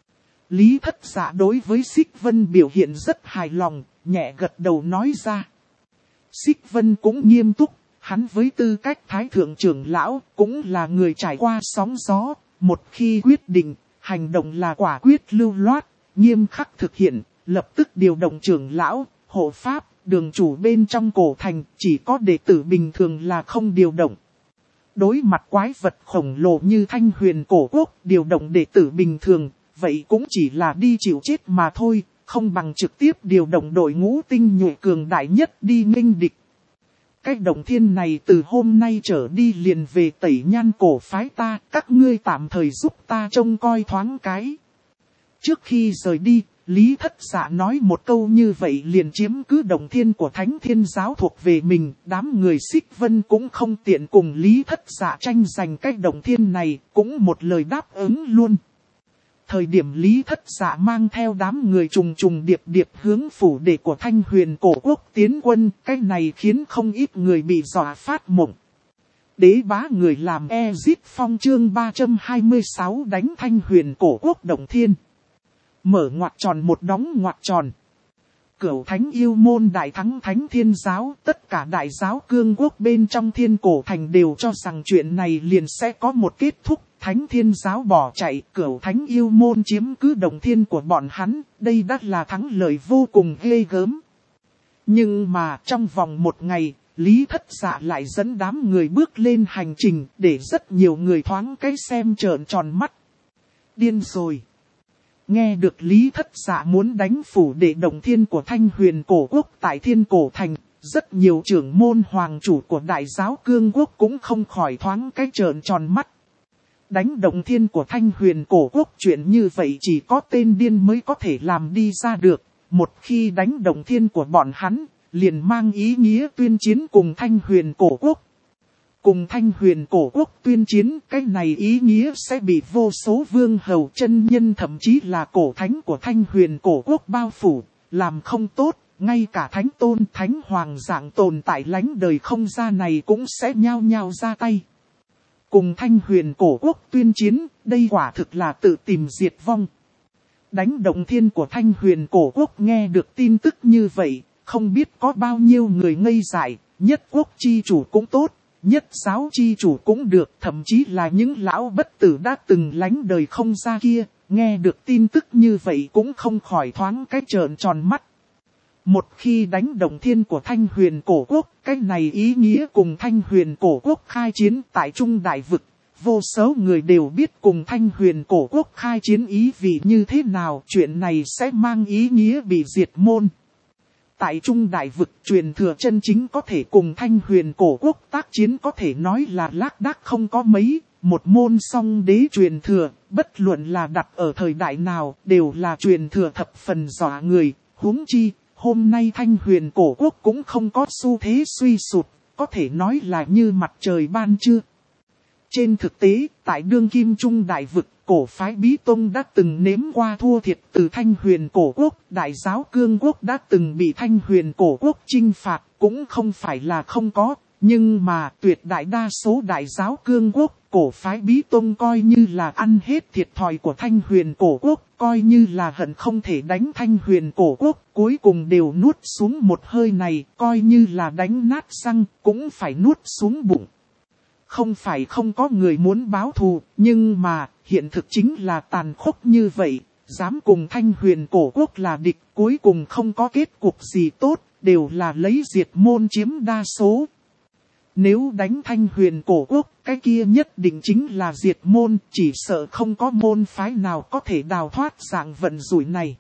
Lý Thất Dạ đối với Xích Vân biểu hiện rất hài lòng, nhẹ gật đầu nói ra. Xích Vân cũng nghiêm túc, hắn với tư cách Thái Thượng trưởng lão, cũng là người trải qua sóng gió, một khi quyết định, hành động là quả quyết lưu loát, nghiêm khắc thực hiện, lập tức điều động trưởng lão, hộ pháp, đường chủ bên trong cổ thành, chỉ có đệ tử bình thường là không điều động. Đối mặt quái vật khổng lồ như Thanh Huyền cổ quốc, điều động đệ tử bình thường, vậy cũng chỉ là đi chịu chết mà thôi, không bằng trực tiếp điều động đội ngũ tinh nhuệ cường đại nhất đi nghênh địch. Cái động thiên này từ hôm nay trở đi liền về Tẩy Nhan cổ phái ta, các ngươi tạm thời giúp ta trông coi thoáng cái. Trước khi rời đi, Lý Thất Dạ nói một câu như vậy liền chiếm cứ động thiên của Thánh Thiên Giáo thuộc về mình, đám người Xích Vân cũng không tiện cùng Lý Thất Dạ tranh giành cái động thiên này, cũng một lời đáp ứng luôn. Thời điểm Lý Thất Dạ mang theo đám người trùng trùng điệp điệp hướng phủ đệ của Thanh Huyền cổ quốc tiến quân, cái này khiến không ít người bị dọa phát mộng. Đế bá người làm Ezit Phong chương 326 đánh Thanh Huyền cổ quốc động thiên. Mở ngoặc tròn một đóng ngoặc tròn. Cửu Thánh yêu môn đại thắng Thánh Thiên Giáo, tất cả đại giáo cương quốc bên trong thiên cổ thành đều cho rằng chuyện này liền sẽ có một kết thúc. Thánh Thiên Giáo bỏ chạy, Cửu Thánh yêu môn chiếm cứ động thiên của bọn hắn, đây đã là thắng lợi vô cùng ghê gớm. Nhưng mà trong vòng một ngày, Lý Thất Dạ lại dẫn đám người bước lên hành trình để rất nhiều người thoáng cái xem trợn tròn mắt. Điên rồi. Nghe được Lý Thất Dạ muốn đánh phủ đệ động thiên của Thanh Huyền cổ quốc tại Thiên Cổ Thành, rất nhiều trưởng môn hoàng chủ của đại giáo cương quốc cũng không khỏi thoáng cái trợn tròn mắt. Đánh động thiên của Thanh Huyền cổ quốc chuyện như vậy chỉ có tên điên mới có thể làm đi ra được. Một khi đánh động thiên của bọn hắn, liền mang ý nghĩa tuyên chiến cùng Thanh Huyền cổ quốc. Cùng Thanh Huyền cổ quốc tuyên chiến, cái này ý nghĩa sẽ bị vô số vương hầu chân nhân thậm chí là cổ thánh của Thanh Huyền cổ quốc bao phủ, làm không tốt, ngay cả thánh tôn thánh hoàng dạng tồn tại lánh đời không ra này cũng sẽ nhao nhao ra tay. Cùng Thanh Huyền cổ quốc tuyên chiến, đây quả thực là tự tìm diệt vong. Đánh động thiên của Thanh Huyền cổ quốc nghe được tin tức như vậy, không biết có bao nhiêu người ngây dại, nhất quốc chi chủ cũng tốt, nhất giáo chi chủ cũng được, thậm chí là những lão bất tử đã từng lánh đời không ra kia, nghe được tin tức như vậy cũng không khỏi thoáng cái trợn tròn mắt. Một khi đánh động thiên của Thanh Huyền cổ quốc, cái này ý nghĩa cùng Thanh Huyền cổ quốc khai chiến tại Trung Đại Vực. Vô số người đều biết cùng Thanh Huyền cổ quốc khai chiến ý vị như thế nào, chuyện này sẽ mang ý nghĩa bị diệt môn. Tại Trung Đại Vực truyền thừa chân chính có thể cùng Thanh Huyền cổ quốc tác chiến có thể nói là lác đác không có mấy, một môn song đế truyền thừa, bất luận là đặt ở thời đại nào, đều là truyền thừa thập phần dọa người, huống chi. Hôm nay Thanh Huyền cổ quốc cũng không có xu thế suy sụt, có thể nói là như mặt trời ban trưa. Trên thực tế, tại đương kim Trung Đại Vực, cổ phái Bí Tông đã từng nếm qua thua thiệt từ Thanh Huyền cổ quốc, đại giáo cương quốc đã từng bị Thanh Huyền cổ quốc chinh phạt, cũng không phải là không có, nhưng mà tuyệt đại đa số đại giáo cương quốc, cổ phái Bí Tông coi như là ăn hết thiệt thòi của Thanh Huyền cổ quốc, coi như là hận không thể đánh Thanh Huyền cổ quốc, cuối cùng đều nuốt xuống một hơi này, coi như là đánh nát răng, cũng phải nuốt xuống bụng. Không phải không có người muốn báo thù, nhưng mà, hiện thực chính là tàn khốc như vậy, dám cùng Thanh Huyền cổ quốc là địch, cuối cùng không có kết cục gì tốt, đều là lấy diệt môn chiếm đa số. Nếu đánh Thanh Huyền cổ quốc, cái kia nhất định chính là diệt môn, chỉ sợ không có môn phái nào có thể đào thoát dạng vận rủi này.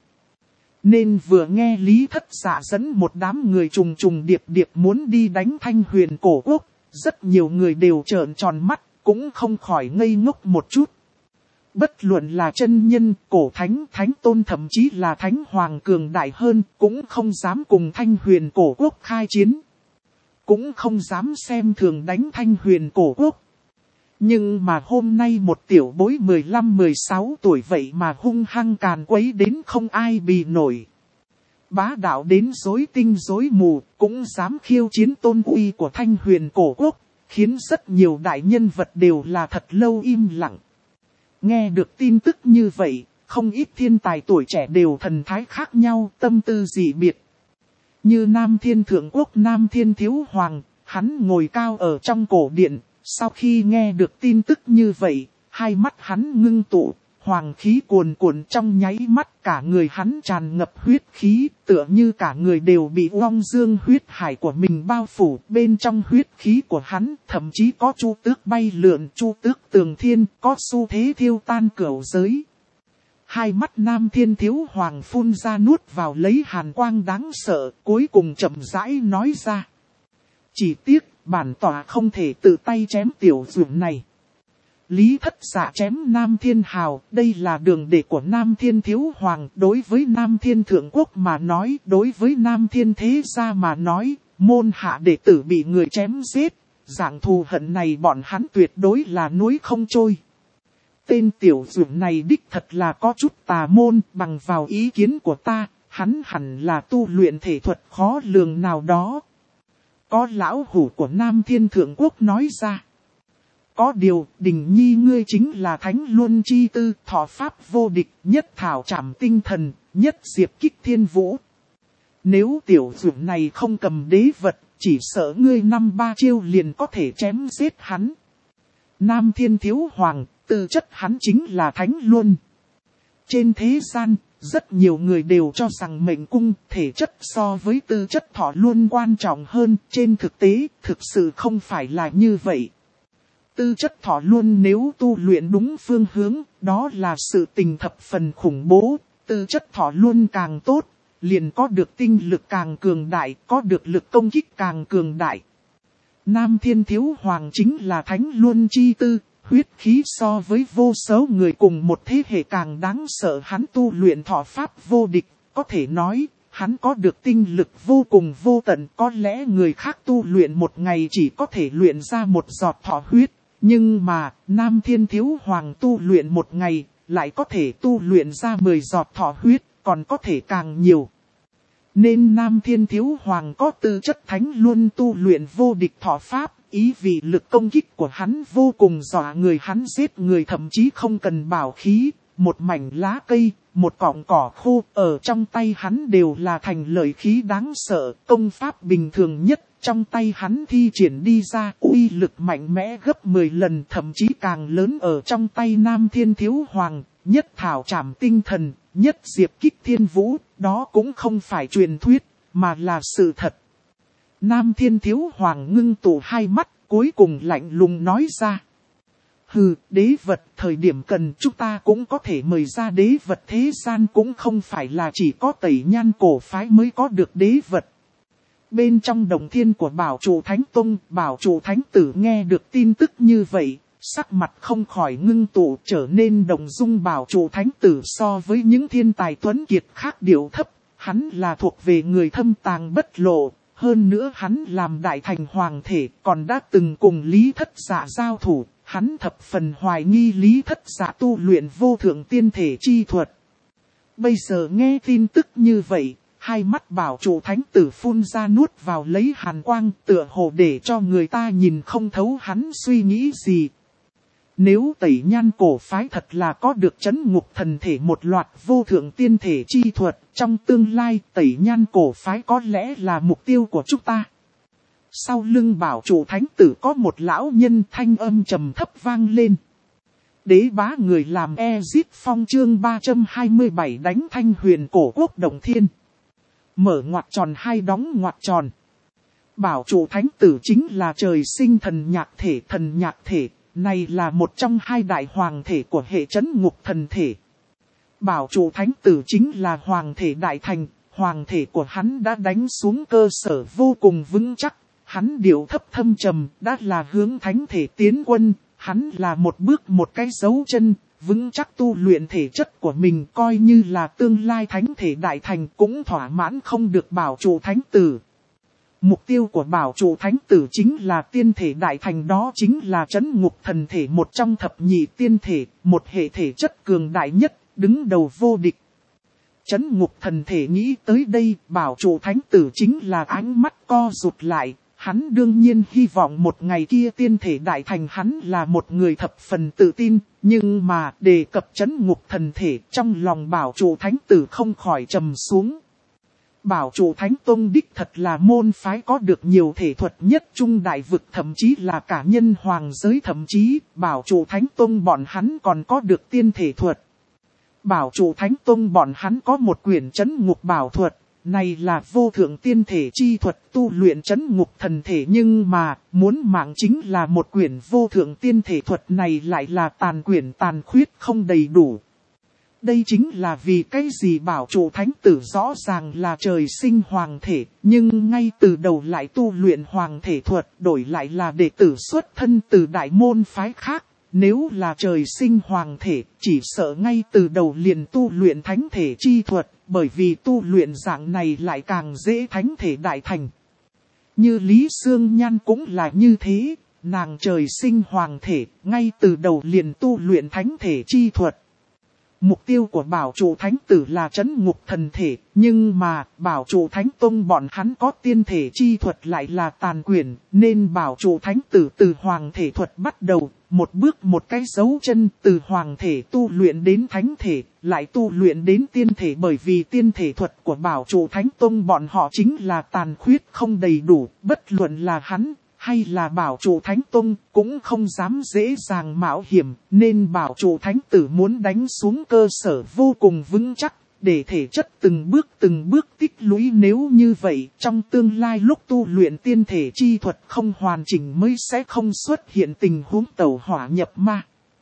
Nên vừa nghe Lý Thất Dạ dẫn một đám người trùng trùng điệp điệp muốn đi đánh Thanh Huyền cổ quốc, rất nhiều người đều trợn tròn mắt, cũng không khỏi ngây ngốc một chút. Bất luận là chân nhân, cổ thánh, thánh tôn thậm chí là thánh hoàng cường đại hơn, cũng không dám cùng Thanh Huyền cổ quốc khai chiến. Cũng không dám xem thường đánh Thanh Huyền cổ quốc. Nhưng mà hôm nay một tiểu bối 15-16 tuổi vậy mà hung hăng càn quấy đến không ai bì nổi. Bá đạo đến rối tinh rối mù, cũng dám khiêu chiến tôn uy của Thanh Huyền cổ quốc, khiến rất nhiều đại nhân vật đều là thật lâu im lặng. Nghe được tin tức như vậy, không ít thiên tài tuổi trẻ đều thần thái khác nhau, tâm tư dị biệt. Như Nam Thiên Thượng Quốc Nam Thiên Thiếu Hoàng, hắn ngồi cao ở trong cổ điện, sau khi nghe được tin tức như vậy, hai mắt hắn ngưng tụ, hoàng khí cuồn cuộn trong nháy mắt, cả người hắn tràn ngập huyết khí, tựa như cả người đều bị oong dương huyết hải của mình bao phủ. Bên trong huyết khí của hắn, thậm chí có chu tước bay lượn, chu tước tường thiên, có xu thế thiêu tan cửu giới. Hai mắt Nam Thiên Thiếu Hoàng phun ra nuốt vào lấy hàn quang đáng sợ, cuối cùng chậm rãi nói ra. Chỉ tiếc, bản tòa không thể tự tay chém tiểu dũng này. Lý Thất Dạ chém Nam Thiên Hào, đây là đường đệ của Nam Thiên Thiếu Hoàng. Đối với Nam Thiên Thượng Quốc mà nói, đối với Nam Thiên Thế Gia mà nói, môn hạ đệ tử bị người chém giết. Dạng thù hận này bọn hắn tuyệt đối là núi không trôi. Tên tiểu dũng này đích thật là có chút tà môn, bằng vào ý kiến của ta, hắn hẳn là tu luyện thể thuật khó lường nào đó. Có lão hủ của Nam Thiên Thượng Quốc nói ra. Có điều, Đình Nhi ngươi chính là Thánh Luân Chi Tư, thọ pháp vô địch, nhất thảo trảm tinh thần, nhất diệp kích thiên vũ. Nếu tiểu dũng này không cầm đế vật, chỉ sợ ngươi 5-3 chiêu liền có thể chém giết hắn. Nam Thiên Thiếu Hoàng, tư chất hắn chính là Thánh Luân. Trên thế gian, rất nhiều người đều cho rằng mệnh cung, thể chất so với tư chất thọ luôn quan trọng hơn. Trên thực tế, thực sự không phải là như vậy. Tư chất thọ luôn nếu tu luyện đúng phương hướng, đó là sự tình thập phần khủng bố. Tư chất thọ luôn càng tốt, liền có được tinh lực càng cường đại, có được lực công kích càng cường đại. Nam Thiên Thiếu Hoàng chính là Thánh Luân Chi Tư, huyết khí so với vô số người cùng một thế hệ càng đáng sợ. Hắn tu luyện thọ pháp vô địch, có thể nói, hắn có được tinh lực vô cùng vô tận. Có lẽ người khác tu luyện một ngày chỉ có thể luyện ra một giọt thọ huyết. Nhưng mà, Nam Thiên Thiếu Hoàng tu luyện một ngày, lại có thể tu luyện ra 10 giọt thọ huyết, còn có thể càng nhiều. Nên Nam Thiên Thiếu Hoàng có tư chất thánh luôn tu luyện vô địch thọ pháp, ý vì lực công kích của hắn vô cùng dọa người, hắn giết người thậm chí không cần bảo khí, một mảnh lá cây, một cọng cỏ khô ở trong tay hắn đều là thành lợi khí đáng sợ, công pháp bình thường nhất. Trong tay hắn thi triển đi ra uy lực mạnh mẽ gấp 10 lần, thậm chí càng lớn ở trong tay Nam Thiên Thiếu Hoàng, nhất thảo trảm tinh thần, nhất diệp kích thiên vũ, đó cũng không phải truyền thuyết, mà là sự thật. Nam Thiên Thiếu Hoàng ngưng tụ hai mắt, cuối cùng lạnh lùng nói ra. Hừ, đế vật, thời điểm cần chúng ta cũng có thể mời ra đế vật, thế gian cũng không phải là chỉ có Tẩy Nhan cổ phái mới có được đế vật. Bên trong động thiên của Bảo Trụ Thánh Tông, Bảo Trụ Thánh Tử nghe được tin tức như vậy, sắc mặt không khỏi ngưng tụ, trở nên động dung. Bảo Trụ Thánh Tử so với những thiên tài tuấn kiệt khác điệu thấp, hắn là thuộc về người thâm tàng bất lộ, hơn nữa hắn làm đại thành hoàng thể, còn đã từng cùng Lý Thất Dạ giao thủ, hắn thập phần hoài nghi Lý Thất Dạ tu luyện vô thượng tiên thể chi thuật. Bây giờ nghe tin tức như vậy, hai mắt Bảo Trụ Thánh Tử phun ra nuốt vào lấy hàn quang, tựa hồ để cho người ta nhìn không thấu hắn suy nghĩ gì. Nếu Tẩy Nhan cổ phái thật là có được trấn ngục thần thể một loạt vô thượng tiên thể chi thuật, trong tương lai Tẩy Nhan cổ phái có lẽ là mục tiêu của chúng ta. Sau lưng Bảo Trụ Thánh Tử có một lão nhân, thanh âm trầm thấp vang lên. Đế bá người làm Ezip Phong chương 327 đánh Thanh Huyền cổ quốc động thiên. Mở ngoặc tròn hai đóng ngoặc tròn. Bảo Trụ Thánh Tử chính là trời sinh thần nhạc thể, này là một trong hai đại hoàng thể của hệ trấn ngục thần thể. Bảo Trụ Thánh Tử chính là hoàng thể đại thành, hoàng thể của hắn đã đánh xuống cơ sở vô cùng vững chắc, hắn điệu thấp thâm trầm, đã là hướng thánh thể tiến quân, hắn là một bước một cái dấu chân. Vững chắc tu luyện thể chất của mình, coi như là tương lai thánh thể đại thành cũng thỏa mãn không được Bảo Trụ Thánh Tử. Mục tiêu của Bảo Trụ Thánh Tử chính là tiên thể đại thành, đó chính là trấn ngục thần thể, một trong thập nhị tiên thể, một hệ thể chất cường đại nhất, đứng đầu vô địch. Trấn ngục thần thể nghĩ tới đây, bảo trụ thánh tử chính là ánh mắt co rụt lại. Hắn đương nhiên hy vọng một ngày kia tiên thể đại thành, hắn là một người thập phần tự tin, nhưng mà đề cập trấn ngục thần thể, trong lòng bảo trụ thánh tử không khỏi trầm xuống. Bảo trụ thánh tông đích thật là môn phái có được nhiều thể thuật nhất trung đại vực, thậm chí là cả nhân hoàng giới, thậm chí bảo trụ thánh tông bọn hắn còn có được tiên thể thuật. Bảo trụ thánh tông bọn hắn có một quyển trấn ngục bảo thuật. Này là vô thượng tiên thể chi thuật tu luyện trấn ngục thần thể, nhưng mà muốn mạng chính là một quyển vô thượng tiên thể thuật này lại là tàn quyển tàn khuyết không đầy đủ. Đây chính là vì cái gì bảo trụ thánh tử rõ ràng là trời sinh hoàng thể, nhưng ngay từ đầu lại tu luyện hoàng thể thuật, đổi lại là đệ tử xuất thân từ đại môn phái khác. Nếu là trời sinh hoàng thể, chỉ sợ ngay từ đầu liền tu luyện thánh thể chi thuật, bởi vì tu luyện dạng này lại càng dễ thánh thể đại thành. Như Lý Sương Nhan cũng là như thế, nàng trời sinh hoàng thể, ngay từ đầu liền tu luyện thánh thể chi thuật. Mục tiêu của bảo trụ thánh tử là trấn ngục thần thể, nhưng mà bảo trụ thánh tông bọn hắn có tiên thể chi thuật lại là tàn quyển, nên bảo trụ thánh tử từ hoàng thể thuật bắt đầu, một bước một cái dấu chân, từ hoàng thể tu luyện đến thánh thể, lại tu luyện đến tiên thể, bởi vì tiên thể thuật của bảo trụ thánh tông bọn họ chính là tàn khuyết không đầy đủ, bất luận là hắn hay là bảo trụ thánh tông cũng không dám dễ dàng mạo hiểm, nên bảo trụ thánh tử muốn đánh xuống cơ sở vô cùng vững chắc, để thể chất từng bước tích lũy, nếu như vậy trong tương lai lúc tu luyện tiên thể chi thuật không hoàn chỉnh mới sẽ không xuất hiện tình huống tẩu hỏa nhập ma.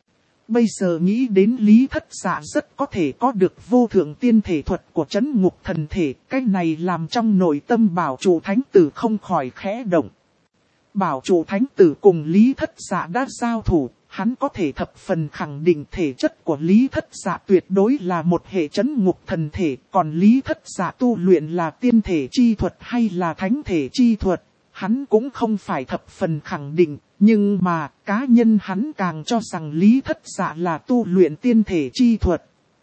Bây giờ nghĩ đến Lý Thất Dạ rất có thể có được vô thượng tiên thể thuật của trấn ngục thần thể, cái này làm trong nội tâm bảo trụ thánh tử không khỏi khẽ động. Bảo trụ thánh tử cùng Lý Thất Dạ đã giao thủ, hắn có thể thập phần khẳng định thể chất của Lý Thất Dạ tuyệt đối là một hệ trấn ngục thần thể, còn Lý Thất Dạ tu luyện là tiên thể chi thuật hay là thánh thể chi thuật, hắn cũng không phải thập phần khẳng định, nhưng mà cá nhân hắn càng cho rằng Lý Thất Dạ là tu luyện tiên thể chi thuật.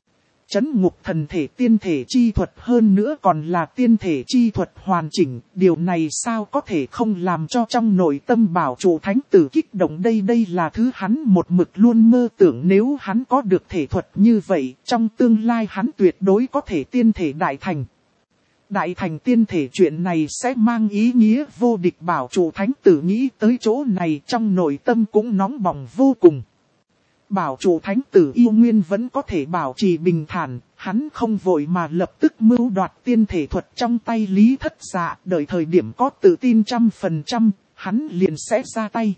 Trấn ngục thần thể tiên thể chi thuật hơn nữa còn là tiên thể chi thuật hoàn chỉnh, điều này sao có thể không làm cho trong nội tâm bảo trụ thánh tử kích động đây. Đây là thứ hắn một mực luôn mơ tưởng, nếu hắn có được thể thuật như vậy, trong tương lai hắn tuyệt đối có thể tiên thể đại thành. Đại thành tiên thể chuyện này sẽ mang ý nghĩa vô địch, bảo trụ thánh tử nghĩ tới chỗ này trong nội tâm cũng nóng bỏng vô cùng. Bảo trụ thánh tử yêu nguyên vẫn có thể bảo trì bình thản, hắn không vội mà lập tức mưu đoạt tiên thể thuật trong tay Lý Thất Dạ, đợi thời điểm có tự tin 100%, hắn liền sẽ ra tay.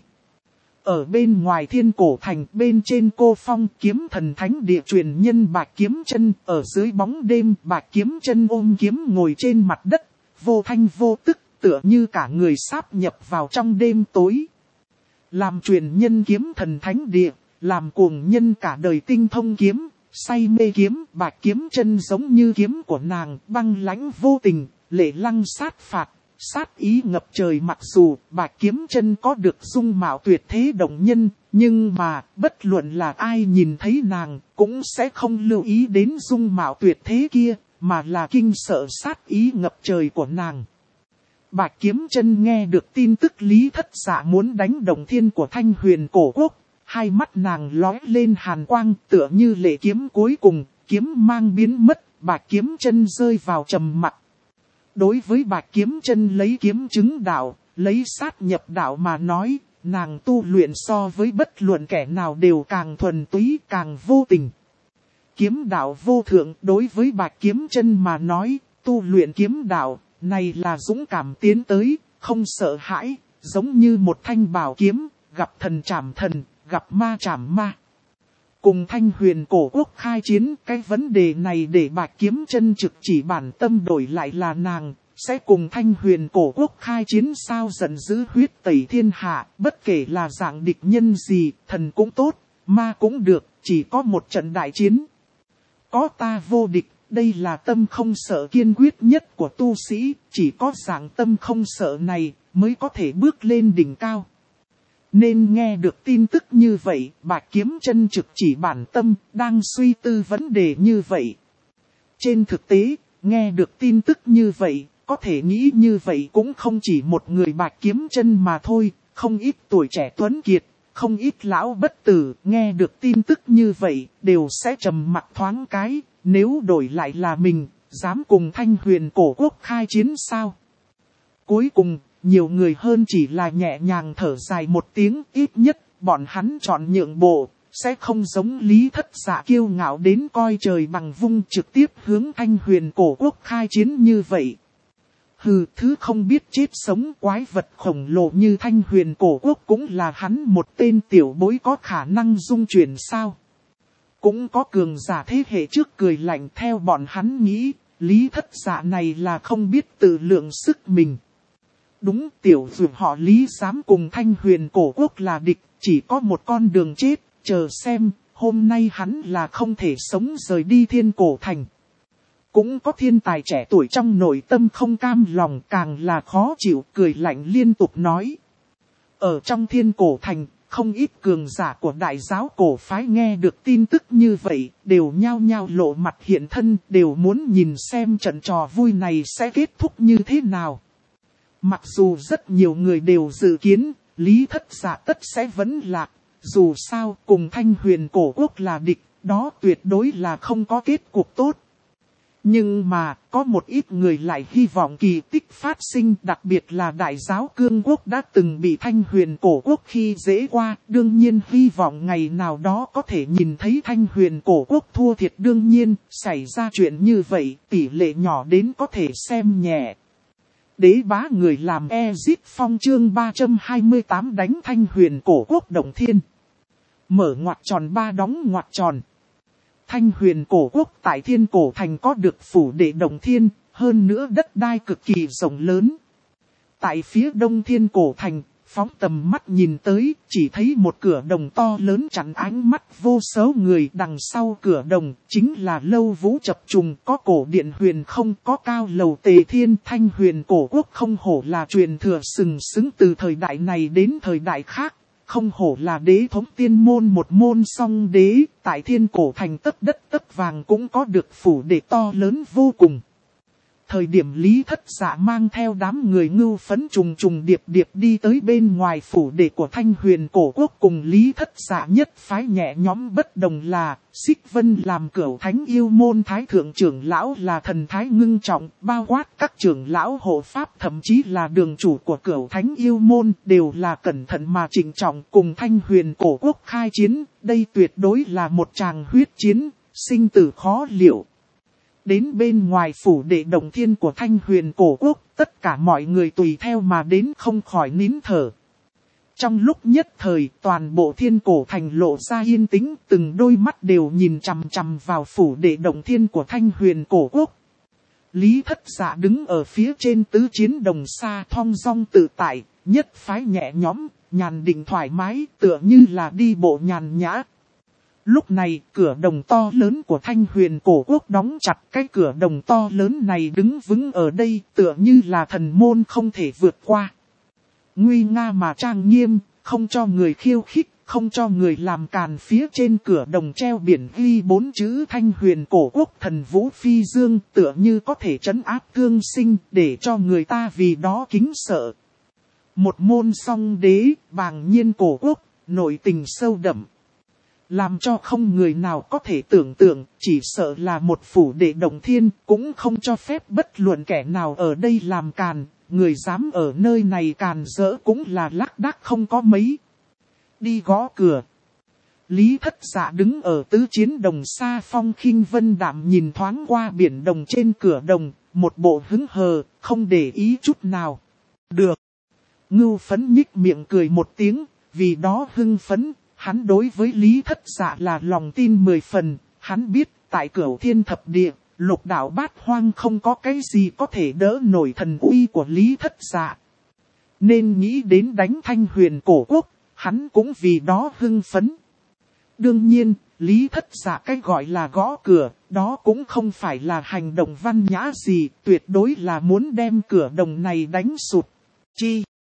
Ở bên ngoài Thiên Cổ Thành, bên trên Cô Phong, kiếm thần thánh địa truyền nhân Bạch Kiếm Chân, ở dưới bóng đêm Bạch Kiếm Chân ôm kiếm ngồi trên mặt đất, vô thanh vô tức, tựa như cả người sáp nhập vào trong đêm tối. Làm truyền nhân kiếm thần thánh địa, làm cuồng nhân cả đời tinh thông kiếm, say mê kiếm, Bạch Kiếm Chân giống như kiếm của nàng, băng lãnh vô tình, lệ lăng sát phạt, sát ý ngập trời. Mặc dù Bạch Kiếm Chân có được dung mạo tuyệt thế động nhân, nhưng mà bất luận là ai nhìn thấy nàng, cũng sẽ không lưu ý đến dung mạo tuyệt thế kia, mà là kinh sợ sát ý ngập trời của nàng. Bạch Kiếm Chân nghe được tin tức Lý Thất Dạ muốn đánh động thiên của Thanh Huyền cổ quốc, hai mắt nàng lóe lên hàn quang, tựa như lệ kiếm cuối cùng, kiếm mang biến mất, Bạch Kiếm Chân rơi vào trầm mặc. Đối với Bạch Kiếm Chân lấy kiếm chứng đạo, lấy sát nhập đạo mà nói, nàng tu luyện so với bất luận kẻ nào đều càng thuần túy, càng vô tình. Kiếm đạo vô thượng, đối với Bạch Kiếm Chân mà nói, tu luyện kiếm đạo, này là dũng cảm tiến tới, không sợ hãi, giống như một thanh bảo kiếm, gặp thần trảm thần, gặp ma trảm ma. Cùng Thanh Huyền cổ quốc khai chiến, cái vấn đề này để Bạch Kiếm Chân trực chỉ bản tâm, đổi lại là nàng, sẽ cùng Thanh Huyền cổ quốc khai chiến sao, giận dữ huyết tẩy thiên hạ, bất kể là dạng địch nhân gì, thần cũng tốt, ma cũng được, chỉ có một trận đại chiến. Có ta vô địch, đây là tâm không sợ kiên quyết nhất của tu sĩ, chỉ có dạng tâm không sợ này, mới có thể bước lên đỉnh cao. Nên nghe được tin tức như vậy, Bạch Kiếm Chân trực chỉ bản tâm, đang suy tư vấn đề như vậy. Trên thực tế, nghe được tin tức như vậy, có thể nghĩ như vậy cũng không chỉ một người Bạch Kiếm Chân mà thôi, không ít tuổi trẻ tuấn kiệt, không ít lão bất tử, nghe được tin tức như vậy, đều sẽ trầm mặt thoáng cái, nếu đổi lại là mình, dám cùng Thanh Huyền cổ quốc khai chiến sao? Cuối cùng, nhiều người hơn chỉ là nhẹ nhàng thở dài một tiếng, ít nhất, bọn hắn chọn nhượng bộ, sẽ không giống Lý Thất Dạ kiêu ngạo đến coi trời bằng vung trực tiếp hướng Thanh Huyền cổ quốc khai chiến như vậy. Hừ, thứ không biết chết sống quái vật khổng lồ như Thanh Huyền cổ quốc cũng là hắn một tên tiểu bối có khả năng dung chuyển sao? Cũng có cường giả thế hệ trước cười lạnh theo bọn hắn nghĩ, Lý Thất Dạ này là không biết tự lượng sức mình. Đúng, tiểu dược họ Lý dám cùng Thanh Huyền cổ quốc là địch, chỉ có một con đường chết, chờ xem, hôm nay hắn là không thể sống rời đi Thiên Cổ Thành. Cũng có thiên tài trẻ tuổi trong nội tâm không cam lòng, càng là khó chịu, cười lạnh liên tục nói. Ở trong Thiên Cổ Thành, không ít cường giả của đại giáo cổ phái nghe được tin tức như vậy, đều nhao nhao lộ mặt hiện thân, đều muốn nhìn xem trận trò vui này sẽ kết thúc như thế nào. Mặc dù rất nhiều người đều dự kiến, Lý Thất Dạ tất sẽ vẫn lạc, dù sao cùng Thanh Huyền cổ quốc là địch, đó tuyệt đối là không có kết cục tốt. Nhưng mà, có một ít người lại hy vọng kỳ tích phát sinh, đặc biệt là đại giáo cương quốc đã từng bị Thanh Huyền cổ quốc khi dễ qua, đương nhiên hy vọng ngày nào đó có thể nhìn thấy Thanh Huyền cổ quốc thua thiệt, đương nhiên, xảy ra chuyện như vậy, tỷ lệ nhỏ đến có thể xem nhẹ. Đế bá người làm Ezit Phong chương 328 đánh Thanh Huyền cổ quốc động thiên. Mở ngoặc tròn 3 đóng ngoặc tròn. Thanh Huyền cổ quốc tại Thiên Cổ Thành có được phủ đệ động thiên, hơn nữa đất đai cực kỳ rộng lớn. Tại phía đông Thiên Cổ Thành, phóng tầm mắt nhìn tới, chỉ thấy một cửa đồng to lớn chắn ánh mắt vô số người, đằng sau cửa đồng, chính là lâu vũ chập trùng, có cổ điện huyền không, có cao lầu tề thiên. Thanh Huyền cổ quốc không hổ là truyền thừa sừng sững từ thời đại này đến thời đại khác, không hổ là đế thống tiên môn một môn song đế, tại Thiên Cổ Thành tấc đất tấc vàng cũng có được phủ đệ to lớn vô cùng. Thời điểm Lý Thất Dạ mang theo đám người ngưu phấn trùng trùng điệp điệp đi tới bên ngoài phủ đệ của Thanh Huyền cổ quốc, cùng Lý Thất Dạ nhất phái nhẹ nhóm bất đồng là, Xích Vân làm Cửu Thánh yêu môn thái thượng trưởng lão là thần thái ngưng trọng, bao quát các trưởng lão hộ pháp thậm chí là đường chủ của Cửu Thánh yêu môn đều là cẩn thận mà trịnh trọng cùng Thanh Huyền cổ quốc khai chiến, đây tuyệt đối là một tràng huyết chiến, sinh tử khó liệu. Đến bên ngoài phủ đệ động thiên của Thanh Huyền cổ quốc, tất cả mọi người tùy theo mà đến không khỏi nín thở. Trong lúc nhất thời, toàn bộ Thiên Cổ Thành lộ ra yên tĩnh, từng đôi mắt đều nhìn chằm chằm vào phủ đệ động thiên của Thanh Huyền cổ quốc. Lý Thất Dạ đứng ở phía trên tứ chiến đồng xa thong dong tự tại, nhất phái nhẹ nhõm, nhàn định thoải mái, tựa như là đi bộ nhàn nhã. Lúc này, cửa đồng to lớn của Thanh Huyền cổ quốc đóng chặt, cái cửa đồng to lớn này đứng vững ở đây, tựa như là thần môn không thể vượt qua. Nguy nga mà trang nghiêm, không cho người khiêu khích, không cho người làm càn. Phía trên cửa đồng treo biển ghi 4 chữ Thanh Huyền cổ quốc thần vũ phi dương, tựa như có thể trấn áp cương sinh, để cho người ta vì đó kính sợ. Một môn song đế, bàng nhiên cổ quốc, nội tình sâu đậm. Làm cho không người nào có thể tưởng tượng, chỉ sợ là một phủ đệ động thiên, cũng không cho phép bất luận kẻ nào ở đây làm càn, người dám ở nơi này càn rỡ cũng là lác đác không có mấy. Đi gõ cửa. Lý Thất Dạ đứng ở tứ chiến đồng xa phong khinh vân đạm nhìn thoáng qua biển đồng trên cửa đồng, một bộ hứng hờ, không để ý chút nào. Được. Ngưu phấn nhích miệng cười một tiếng, vì đó hưng phấn. Hắn đối với Lý Thất Dạ là lòng tin 10 phần, hắn biết tại Cửu Thiên Thập Địa, Lục Đạo Bát Hoang không có cái gì có thể đỡ nổi thần uy của Lý Thất Dạ. Nên nghĩ đến đánh Thanh Huyền cổ quốc, hắn cũng vì đó hưng phấn. Đương nhiên, Lý Thất Dạ cái gọi là gõ cửa, đó cũng không phải là hành động văn nhã gì, tuyệt đối là muốn đem cửa đồng này đánh sụp. Chi?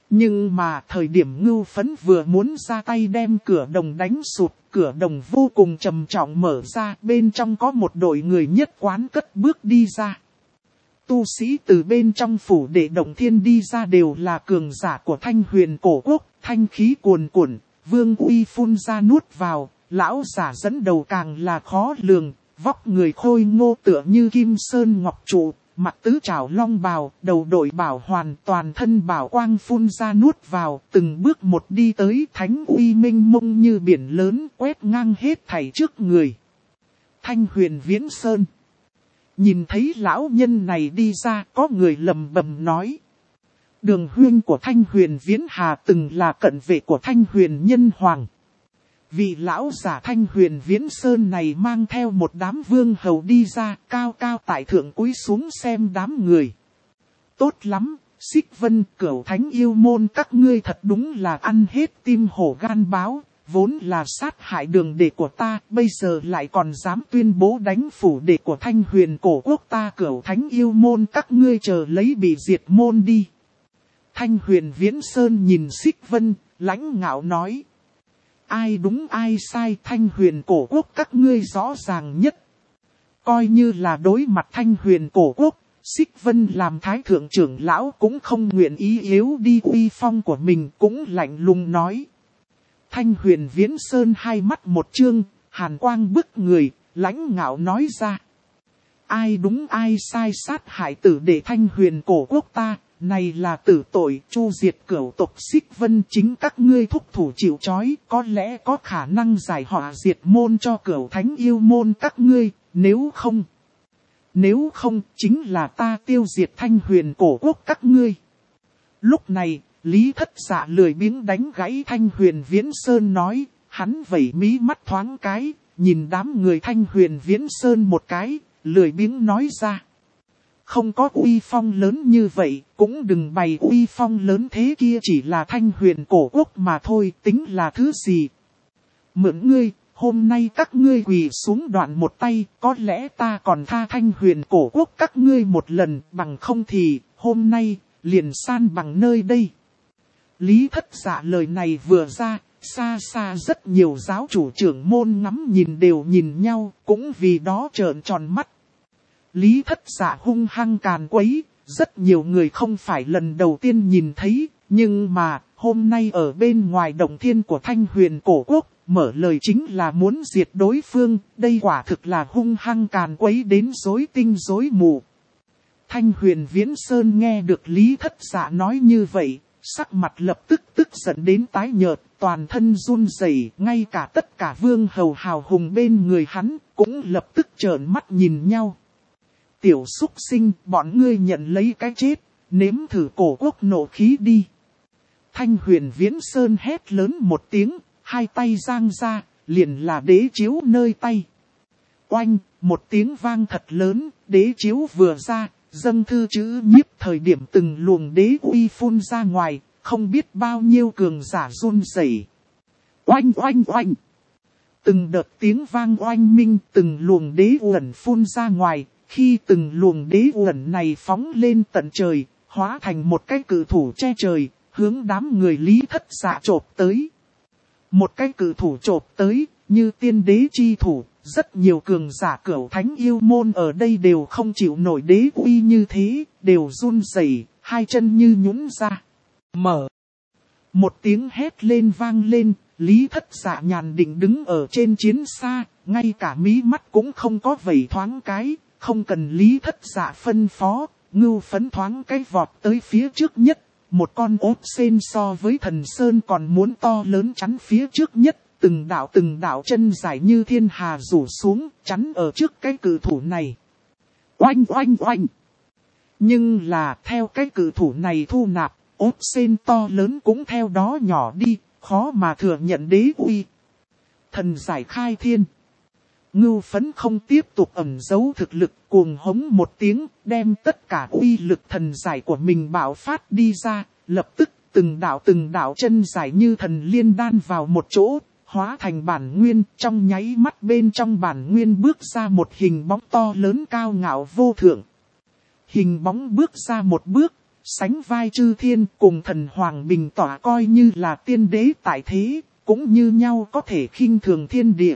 Nhưng mà thời điểm Ngưu Phấn vừa muốn ra tay đem cửa đồng đánh sụp, cửa đồng vô cùng trầm trọng mở ra, bên trong có một đội người nhất quán cất bước đi ra. Tu sĩ từ bên trong phủ đệ Động Thiên đi ra đều là cường giả của Thanh Huyền cổ quốc, thanh khí cuồn cuộn, vương uy phun ra nuốt vào, lão giả dẫn đầu càng là khó lường, vóc người khôi ngô tựa như kim sơn ngọc trụ, mặt tứ trảo long bào, đầu đội bảo hoàn, toàn thân bảo quang phun ra nuốt vào, từng bước một đi tới, thánh uy minh mông như biển lớn, quét ngang hết thảy trước người. Thanh Huyền Viễn Sơn. Nhìn thấy lão nhân này đi ra, có người lầm bầm nói. Đường huynh của Thanh Huyền Viễn Hà từng là cận vệ của Thanh Huyền Nhân Hoàng. Vị lão giả Thanh Huyền Viễn Sơn này mang theo một đám vương hầu đi ra, cao cao tại thượng cúi xuống xem đám người. Tốt lắm, Xích Vân Cửu Thánh yêu môn các ngươi thật đúng là ăn hết tim hổ gan báo, vốn là sát hại đường đệ của ta, bây giờ lại còn dám tuyên bố đánh phủ đệ của Thanh Huyền cổ quốc ta. Cửu Thánh yêu môn các ngươi chờ lấy bị diệt môn đi. Thanh Huyền Viễn Sơn nhìn Xích Vân, lãnh ngạo nói. Ai đúng ai sai, Thanh Huyền cổ quốc các ngươi rõ ràng nhất. Coi như là đối mặt Thanh Huyền cổ quốc, Xích Vân làm thái thượng trưởng lão cũng không nguyện ý yếu đi uy phong của mình, cũng lạnh lùng nói. Thanh Huyền Viễn Sơn hai mắt một trương, hàn quang bức người, lãnh ngạo nói ra. Ai đúng ai sai, sát hại tử đệ Thanh Huyền cổ quốc ta, này là tử tội, chu diệt cửu tộc Xích Vân, chính các ngươi thúc thủ chịu trói, có lẽ có khả năng giải họa diệt môn cho Cửu Thánh yêu môn các ngươi, nếu không chính là ta tiêu diệt Thanh Huyền cổ quốc các ngươi. Lúc này, Lý Thất Dạ lười biếng đánh gãy Thanh Huyền Viễn Sơn nói, hắn vẩy mí mắt thoáng cái, nhìn đám người Thanh Huyền Viễn Sơn một cái, lười biếng nói ra. Không có uy phong lớn như vậy, cũng đừng bày uy phong lớn thế kia, chỉ là Thanh Huyền cổ quốc mà thôi, tính là thứ gì. Mượn ngươi, hôm nay các ngươi quỳ xuống đoạn một tay, có lẽ ta còn tha Thanh Huyền cổ quốc các ngươi một lần, bằng không thì, hôm nay, liền san bằng nơi đây. Lý Thất Dạ lời này vừa ra, xa xa rất nhiều giáo chủ trưởng môn ngắm nhìn đều nhìn nhau, cũng vì đó trợn tròn mắt. Lý Thất Dạ hung hăng càn quấy, rất nhiều người không phải lần đầu tiên nhìn thấy, nhưng mà, hôm nay ở bên ngoài Động Thiên của Thanh Huyền cổ quốc, mở lời chính là muốn diệt đối phương, đây quả thực là hung hăng càn quấy đến rối tinh rối mù. Thanh Huyền Viễn Sơn nghe được Lý Thất Dạ nói như vậy, sắc mặt lập tức tức giận đến tái nhợt, toàn thân run rẩy, ngay cả tất cả vương hầu hào hùng bên người hắn, cũng lập tức trợn mắt nhìn nhau. Tiểu súc sinh, bọn ngươi nhận lấy cái chết, nếm thử cổ quốc nộ khí đi. Thanh Huyền Viễn Sơn hét lớn một tiếng, hai tay giang ra, liền là đế chiếu nơi tay. Oanh, một tiếng vang thật lớn, đế chiếu vừa ra, dâng thư chữ nhiếp thời điểm từng luồng đế uy phun ra ngoài, không biết bao nhiêu cường giả run rẩy. Oanh oanh oanh. Từng đợt tiếng vang oanh minh, từng luồng đế uẩn phun ra ngoài, khi từng luồng đế uẩn này phóng lên tận trời, hóa thành một cái cự thủ che trời, hướng đám người Lý Thất Dạ chộp tới. Một cái cự thủ chộp tới, như tiên đế chi thủ, rất nhiều cường giả Cửu Thánh yêu môn ở đây đều không chịu nổi đế uy như thế, đều run rẩy, hai chân như nhũn ra. Mở. Một tiếng hét lên vang lên, Lý Thất Dạ nhàn định đứng ở trên chiến xa, ngay cả mí mắt cũng không có vẩy thoáng cái, không cần Lý Thất Dạ phân phó, Ngưu Phấn thoáng cái vọt tới phía trước nhất. Một con ốt sên so với thần sơn còn muốn to lớn chắn phía trước nhất, từng đạo chân dài như thiên hà rủ xuống, chắn ở trước cái cự thủ này. Oanh oanh oanh! Nhưng là theo cái cự thủ này thu nạp, ốt sên to lớn cũng theo đó nhỏ đi, khó mà thừa nhận đế uy. Thần giải khai thiên. Ngưu Phấn không tiếp tục ẩn giấu thực lực, cuồng hống một tiếng, đem tất cả uy lực thần giải của mình bạo phát đi ra, lập tức từng đạo chân giải như thần liên đan vào một chỗ, hóa thành bản nguyên, trong nháy mắt bên trong bản nguyên bước ra một hình bóng to lớn cao ngạo vô thượng. Hình bóng bước ra một bước, sánh vai chư thiên cùng thần hoàng bình tỏa coi như là tiên đế tại thế, cũng như nhau có thể khinh thường thiên địa.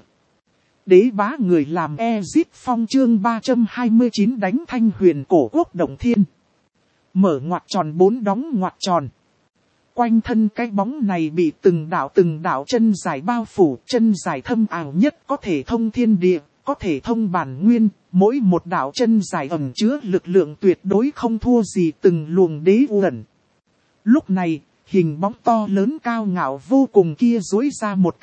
Đế bá người làm Ezip Phong chương 329 đánh Thanh Huyền cổ quốc động thiên. Mở ngoặc tròn 4 đóng ngoặc tròn. Quanh thân cái bóng này bị từng đạo chân dài bao phủ, chân dài thâm ảo nhất có thể thông thiên địa, có thể thông bản nguyên, mỗi một đạo chân dài ẩn chứa lực lượng tuyệt đối không thua gì từng luồng đế uẩn. Lúc này, hình bóng to lớn cao ngạo vô cùng kia duỗi ra một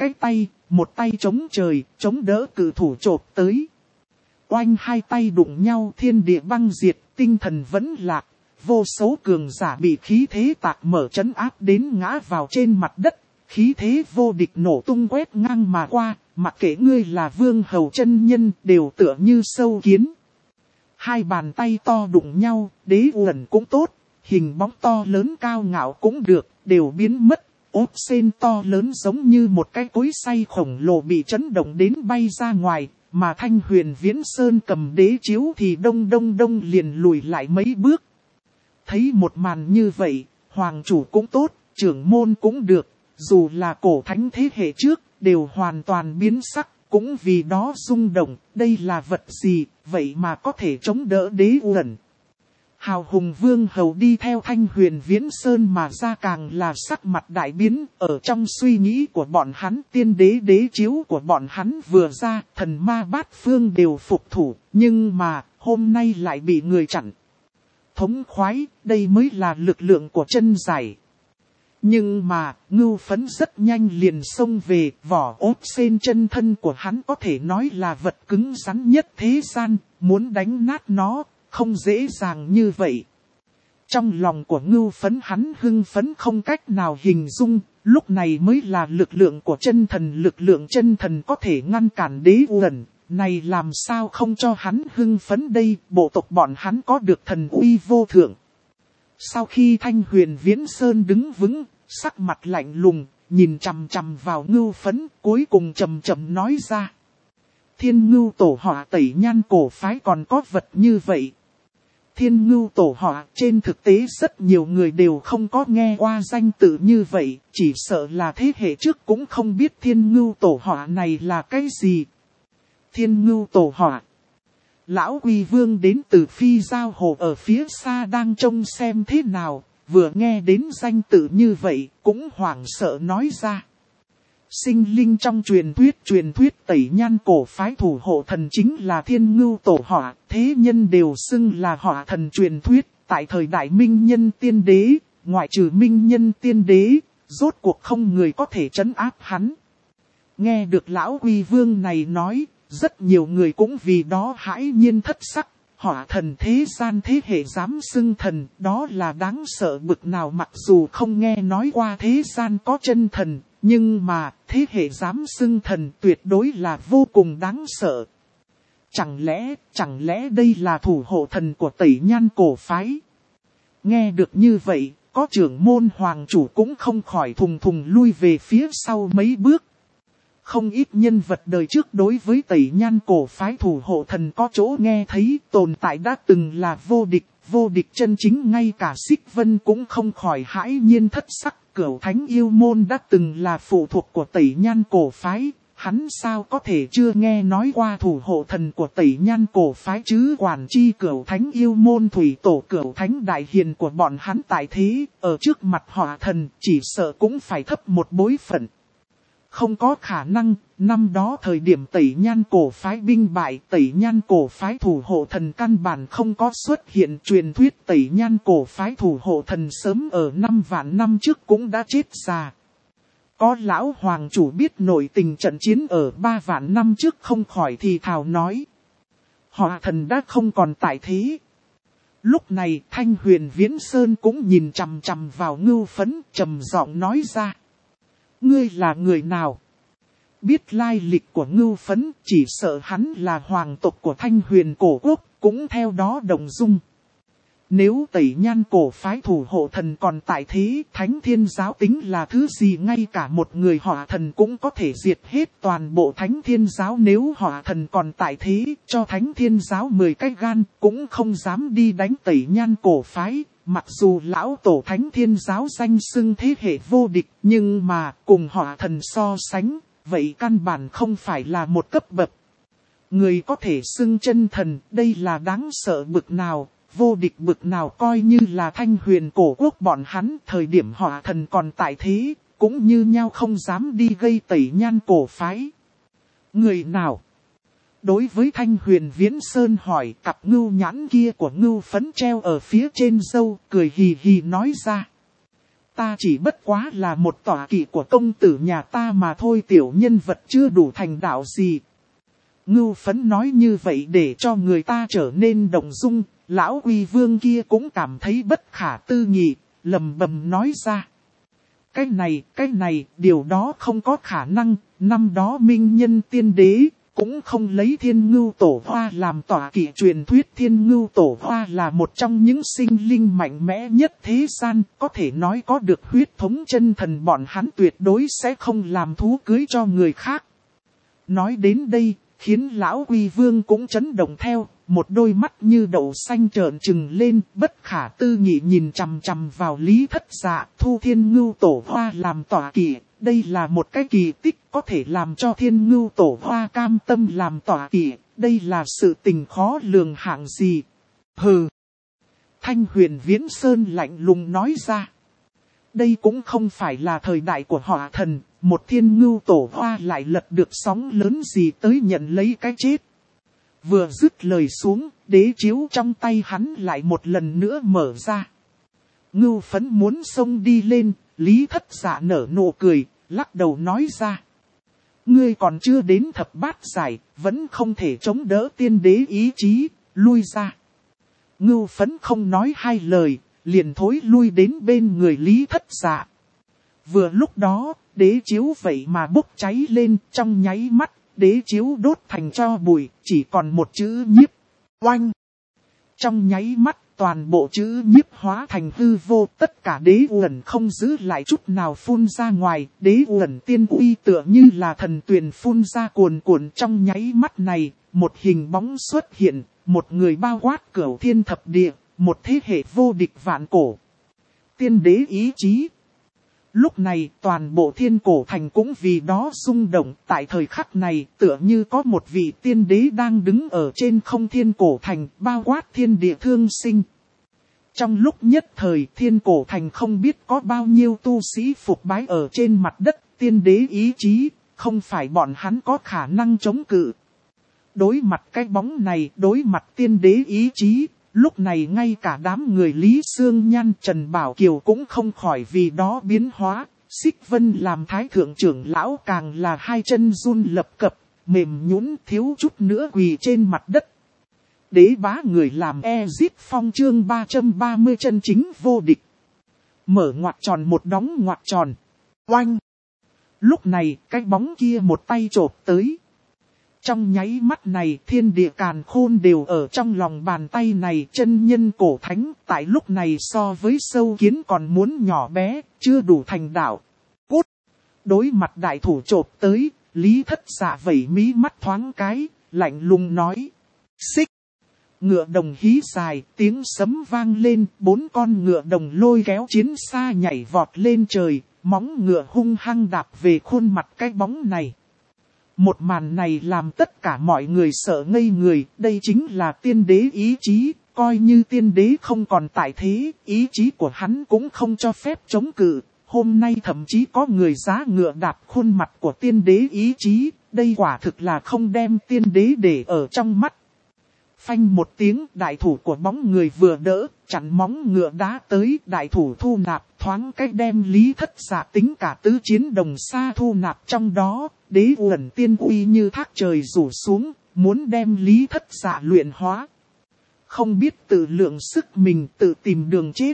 tay chống trời, chống đỡ cự thủ chộp tới. Oanh hai tay đụng nhau thiên địa băng diệt, tinh thần vẫn lạc. Vô số cường giả bị khí thế tạc mở trấn áp đến ngã vào trên mặt đất, khí thế vô địch nổ tung quét ngang mà qua, mặc kệ ngươi là vương hầu chân nhân đều tựa như sâu kiến. Hai bàn tay to đụng nhau, đế uẩn cũng tốt, hình bóng to lớn cao ngạo cũng được, đều biến mất. Ốp sen to lớn giống như một cái cối xay khổng lồ bị chấn động đến bay ra ngoài, mà Thanh Huyền Viễn Sơn cầm đế chiếu thì đông liền lùi lại mấy bước. Thấy một màn như vậy, hoàng chủ cũng tốt, trưởng môn cũng được, dù là cổ thánh thế hệ trước, đều hoàn toàn biến sắc, cũng vì đó rung động, đây là vật gì, vậy mà có thể chống đỡ đế uẩn. Hào hùng vương hầu đi theo Thanh Huyền Viễn Sơn mà ra càng là sắc mặt đại biến, ở trong suy nghĩ của bọn hắn tiên đế đế chiếu của bọn hắn vừa ra, thần ma bát phương đều phục thủ, nhưng mà hôm nay lại bị người chặn. Thống khoái, đây mới là lực lượng của chân giải. Nhưng mà, Ngưu Phấn rất nhanh liền xông về, vỏ ốp sen chân thân của hắn có thể nói là vật cứng rắn nhất thế gian, muốn đánh nát nó, không dễ dàng như vậy. Trong lòng của Ngưu Phấn hắn hưng phấn không cách nào hình dung, lúc này mới là lực lượng của chân thần, lực lượng chân thần có thể ngăn cản đế uẩn. Này làm sao không cho hắn hưng phấn đây, bộ tộc bọn hắn có được thần uy vô thượng. Sau khi Thanh Huyền Viễn Sơn đứng vững, sắc mặt lạnh lùng, nhìn chằm chằm vào Ngưu Phấn, cuối cùng chậm nói ra. Thiên Ngưu tổ họa Tẩy Nhan cổ phái còn có vật như vậy. Thiên Ngưu tổ họa trên thực tế rất nhiều người đều không có nghe qua danh tự như vậy, chỉ sợ là thế hệ trước cũng không biết Thiên Ngưu tổ họa này là cái gì. Thiên Ngưu tổ họa. Lão Quy Vương đến từ Phi Giao Hồ ở phía xa đang trông xem thế nào, vừa nghe đến danh tự như vậy, cũng hoảng sợ nói ra. Sinh linh trong truyền thuyết Tẩy Nhan cổ phái thủ hộ thần chính là Thiên Ngưu tổ họa, thế nhân đều xưng là họa thần truyền thuyết, tại thời đại Minh Nhân Tiên Đế, ngoại trừ Minh Nhân Tiên Đế, rốt cuộc không người có thể trấn áp hắn. Nghe được Lão Quy Vương này nói, rất nhiều người cũng vì đó hãi nhiên thất sắc, họa thần thế gian thế hệ dám xưng thần, đó là đáng sợ bực nào mặc dù không nghe nói qua thế gian có chân thần, nhưng mà thế hệ dám xưng thần tuyệt đối là vô cùng đáng sợ. Chẳng lẽ đây là thủ hộ thần của Tẩy Nhan cổ phái? Nghe được như vậy, có trưởng môn hoàng chủ cũng không khỏi thùng lui về phía sau mấy bước. Không ít nhân vật đời trước đối với Tẩy Nhan cổ phái thủ hộ thần có chỗ nghe thấy, tồn tại đã từng là vô địch chân chính, ngay cả Xích Vân cũng không khỏi hãi nhiên thất sắc. Cửu Thánh Yêu Môn đã từng là phụ thuộc của Tẩy Nhan cổ phái, hắn sao có thể chưa nghe nói qua thủ hộ thần của Tẩy Nhan cổ phái chứ, quản chi Cửu Thánh Yêu Môn thủy tổ Cửu Thánh đại hiền của bọn hắn tại thế, ở trước mặt họa thần chỉ sợ cũng phải thấp một bối phận. Không có khả năng, năm đó thời điểm Tẩy Nhan cổ phái binh bại, Tẩy Nhan cổ phái thủ hộ thần căn bản không có xuất hiện, truyền thuyết Tẩy Nhan cổ phái thủ hộ thần sớm ở 5 vạn năm trước cũng đã chết già. Có lão hoàng chủ biết nội tình trận chiến ở 3 vạn năm trước không khỏi thì thào nói. Họa thần đã không còn tại thế. Lúc này Thanh Huyền Viễn Sơn cũng nhìn chằm chằm vào Ngưu Phấn, trầm giọng nói ra. Ngươi là người nào? Biết lai lịch của Ngưu Phấn, chỉ sợ hắn là hoàng tộc của Thanh Huyền cổ quốc, cũng theo đó đồng dung. Nếu Tẩy Nhan cổ phái thủ hộ thần còn tại thế, Thánh Thiên Giáo tính là thứ gì, ngay cả một người họa thần cũng có thể diệt hết toàn bộ Thánh Thiên Giáo. Nếu họa thần còn tại thế, cho Thánh Thiên Giáo 10 cái gan, cũng không dám đi đánh Tẩy Nhan cổ phái, Mặc dù lão tổ thánh thiên giáo danh xưng thế hệ vô địch, nhưng mà cùng hỏa thần so sánh, vậy căn bản không phải là một cấp bậc. Người có thể xưng chân thần, đây là đáng sợ bực nào, vô địch bực nào, coi như là Thanh Huyền cổ quốc bọn hắn thời điểm hỏa thần còn tại thế, cũng như nhau không dám đi gây tẩy nhan cổ phái. Người nào? Đối với Thanh Huyền Viễn Sơn hỏi, cặp ngưu nhãn kia của ngưu phấn treo ở phía trên râu, cười hì hì nói ra. Ta chỉ bất quá là một tọa kỵ của công tử nhà ta mà thôi, tiểu nhân vật chưa đủ thành đạo gì. Ngưu phấn nói như vậy để cho người ta trở nên động dung, lão uy vương kia cũng cảm thấy bất khả tư nghị, lầm bầm nói ra. Cái này, điều đó không có khả năng, năm đó minh nhân tiên đế, cũng không lấy thiên ngưu tổ hoa làm tọa kỵ. Truyền thuyết thiên ngưu tổ hoa là một trong những sinh linh mạnh mẽ nhất thế gian, có thể nói có được huyết thống chân thần, bọn hắn tuyệt đối sẽ không làm thú cưới cho người khác. Nói đến đây, khiến lão uy vương cũng chấn động theo, một đôi mắt như đậu xanh trợn trừng lên, bất khả tư nghị nhìn chằm chằm vào Lý Thất Dạ. Thu thiên ngưu tổ hoa làm tọa kỵ, đây là một cái kỳ tích, có thể làm cho thiên ngưu tổ hoa cam tâm làm tọa kỵ, đây là sự tình khó lường hạng gì. Hừ! Thanh Huyền Viễn Sơn lạnh lùng nói ra. Đây cũng không phải là thời đại của hỏa thần, một thiên ngưu tổ hoa lại lật được sóng lớn gì tới nhận lấy cái chết. Vừa dứt lời xuống, đế chiếu trong tay hắn lại một lần nữa mở ra. Ngưu phấn muốn xông đi lên, Lý Thất Dạ nở nụ cười, lắc đầu nói ra. Ngươi còn chưa đến thập bát giải, vẫn không thể chống đỡ tiên đế ý chí, lui ra. Ngưu phấn không nói hai lời, liền thối lui đến bên người Lý Thất Dạ. Vừa lúc đó, đế chiếu vậy mà bốc cháy lên, trong nháy mắt, đế chiếu đốt thành tro bụi, chỉ còn một chữ nhiếp. Oanh! Trong nháy mắt, toàn bộ chữ nhiếp hóa thành hư vô, tất cả đế uẩn không giữ lại chút nào phun ra ngoài, đế uẩn tiên uy tựa như là thần tuyền phun ra cuồn cuộn. Trong nháy mắt này, một hình bóng xuất hiện, một người bao quát cửu thiên thập địa, một thế hệ vô địch vạn cổ. Tiên đế ý chí. Lúc này toàn bộ thiên cổ thành cũng vì đó rung động, tại thời khắc này tựa như có một vị tiên đế đang đứng ở trên không thiên cổ thành, bao quát thiên địa thương sinh. Trong lúc nhất thời thiên cổ thành không biết có bao nhiêu tu sĩ phục bái ở trên mặt đất, tiên đế ý chí, không phải bọn hắn có khả năng chống cự. Đối mặt cái bóng này, đối mặt tiên đế ý chí, lúc này ngay cả đám người Lý Sương Nhan, Trần Bảo Kiều cũng không khỏi vì đó biến hóa. Xích Vân làm thái thượng trưởng lão càng là hai chân run lập cập, mềm nhũn thiếu chút nữa quỳ trên mặt đất. Đế bá người làm Ezit Phong chương 330 chân chính vô địch. Mở ngoặc tròn một đóng ngoặc tròn. Oanh! Lúc này cái bóng kia một tay chộp tới. Trong nháy mắt này thiên địa càn khôn đều ở trong lòng bàn tay này. Chân nhân cổ thánh tại lúc này so với sâu kiến còn muốn nhỏ bé, chưa đủ thành đạo. Cút! Đối mặt đại thủ chộp tới, Lý Thất Dạ vẩy mí mắt thoáng cái, lạnh lùng nói. Xích! Ngựa đồng hí dài, tiếng sấm vang lên, 4 con ngựa đồng lôi kéo chiến xa nhảy vọt lên trời, móng ngựa hung hăng đạp về khuôn mặt cái bóng này. Một màn này làm tất cả mọi người sợ ngây người, đây chính là tiên đế ý chí, coi như tiên đế không còn tại thế, ý chí của hắn cũng không cho phép chống cự. Hôm nay thậm chí có người giá ngựa đạp khuôn mặt của tiên đế ý chí, đây quả thực là không đem tiên đế để ở trong mắt. Phanh một tiếng, đại thủ của bóng người vừa đỡ, chặn móng ngựa đá tới, đại thủ thu nạp, thoáng cách đem Lý Thất Dạ tính cả tứ chiến đồng xa thu nạp trong đó, đế uẩn tiên uy như thác trời rủ xuống, muốn đem Lý Thất Dạ luyện hóa. Không biết tự lượng sức mình tự tìm đường chết.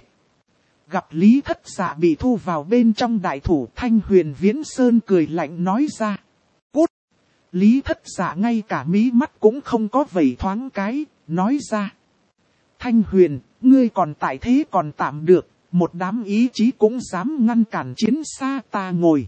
Gặp Lý Thất Dạ bị thu vào bên trong đại thủ, Thanh Huyền Viễn Sơn cười lạnh nói ra. Cút! Lý Thất Dạ ngay cả mí mắt cũng không có vẩy thoáng cái, nói ra. Thanh Huyền, ngươi còn tại thế còn tạm được, một đám ý chí cũng dám ngăn cản chiến xa ta ngồi.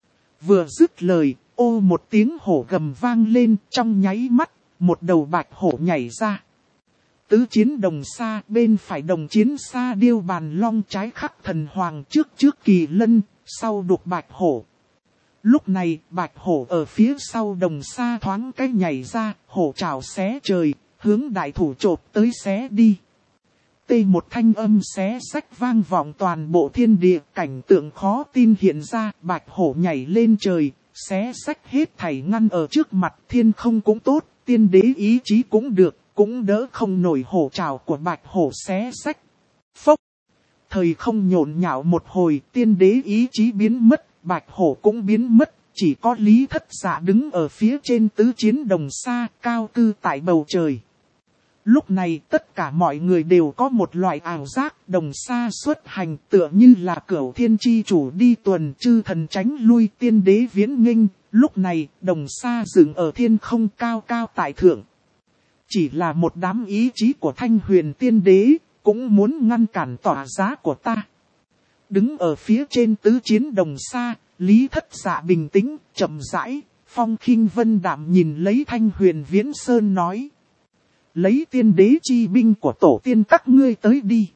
Vừa dứt lời, ô một tiếng hổ gầm vang lên, trong nháy mắt, một đầu bạch hổ nhảy ra. Tứ chiến đồng xa, bên phải đồng chiến xa điêu bàn long, trái khắc thần hoàng, trước kỳ lân, sau đục bạch hổ. Lúc này, bạch hổ ở phía sau đồng xa thoáng cái nhảy ra, hổ trảo xé trời, hướng đại thủ chộp tới xé đi. Một thanh âm xé xách vang vọng toàn bộ thiên địa, cảnh tượng khó tin hiện ra, bạch hổ nhảy lên trời, xé xách hết thảy ngăn ở trước mặt, thiên không cũng tốt, tiên đế ý chí cũng được, cũng đỡ không nổi hổ trảo của bạch hổ xé xách. Phốc! Thời không nhộn nhạo một hồi, tiên đế ý chí biến mất, bạch hổ cũng biến mất, chỉ có Lý Thất Dạ đứng ở phía trên tứ chiến đồng xa, cao cư tại bầu trời. Lúc này tất cả mọi người đều có một loại ảo giác, đồng xa xuất hành tựa như là Cửu Thiên Chi Chủ đi tuần, chư thần tránh lui, tiên đế viễn nghênh. Lúc này đồng xa dựng ở thiên không cao cao tại thượng. Chỉ là một đám ý chí của Thanh Huyền tiên đế, cũng muốn ngăn cản tỏa giá của ta. Đứng ở phía trên tứ chiến đồng xa, Lý Thất Dạ bình tĩnh, chậm rãi, phong khinh vân đạm nhìn lấy Thanh Huyền Viễn Sơn nói. Lấy tiên đế chi binh của tổ tiên các ngươi tới đi.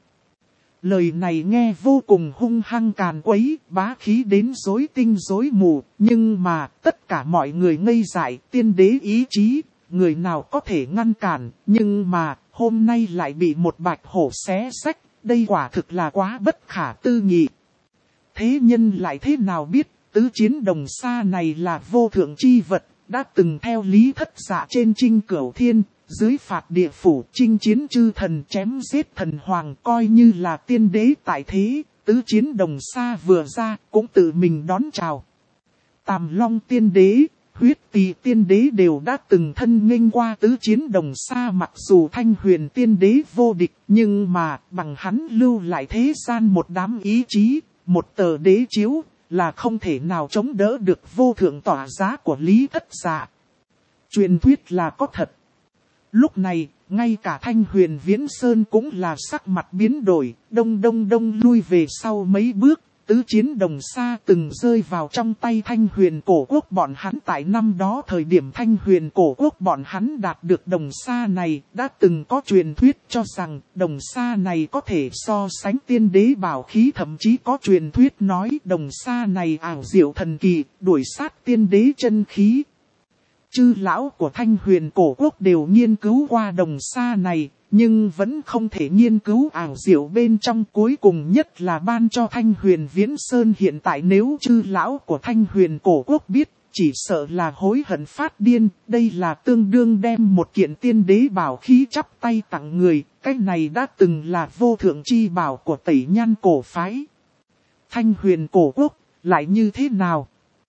Lời này nghe vô cùng hung hăng càn quấy, bá khí đến rối tinh rối mù, nhưng mà tất cả mọi người ngây dại, tiên đế ý chí, người nào có thể ngăn cản, nhưng mà hôm nay lại bị một bạch hổ xé xách, đây quả thực là quá bất khả tư nghị. Thế nhân lại thế nào biết, tứ chiến đồng xa này là vô thượng chi vật, đã từng theo Lý Thất Dạ trên chinh Cửu Thiên. Dưới phạt địa phủ chinh chiến chư thần chém giết thần hoàng coi như là tiên đế tại thế, tứ chiến đồng xa vừa ra cũng tự mình đón chào. Tàm Long tiên đế, Huyết Tỳ tiên đế đều đã từng thân nghênh qua tứ chiến đồng xa, mặc dù Thanh Huyền tiên đế vô địch nhưng mà bằng hắn lưu lại thế gian một đám ý chí, một tờ đế chiếu là không thể nào chống đỡ được vô thượng tỏa giá của Lý Thất Dạ. Truyền thuyết là có thật. Lúc này, ngay cả Thanh Huyền Viễn Sơn cũng là sắc mặt biến đổi, đông lui về sau mấy bước, tứ chiến đồng xa từng rơi vào trong tay Thanh Huyền cổ quốc bọn hắn. Tại năm đó thời điểm Thanh Huyền cổ quốc bọn hắn đạt được đồng xa này, đã từng có truyền thuyết cho rằng đồng xa này có thể so sánh tiên đế bảo khí, thậm chí có truyền thuyết nói đồng xa này ảo diệu thần kỳ, đuổi sát tiên đế chân khí. Chư lão của Thanh Huyền cổ quốc đều nghiên cứu qua đồng xa này, nhưng vẫn không thể nghiên cứu ảo diệu bên trong. Cuối cùng nhất là ban cho Thanh Huyền Viễn Sơn. Hiện tại nếu chư lão của Thanh Huyền cổ quốc biết, chỉ sợ là hối hận phát điên. Đây là tương đương đem một kiện tiên đế bảo khí chắp tay tặng người, cái này đã từng là vô thượng chi bảo của Tẩy Nhan cổ phái. Thanh Huyền cổ quốc lại như thế nào?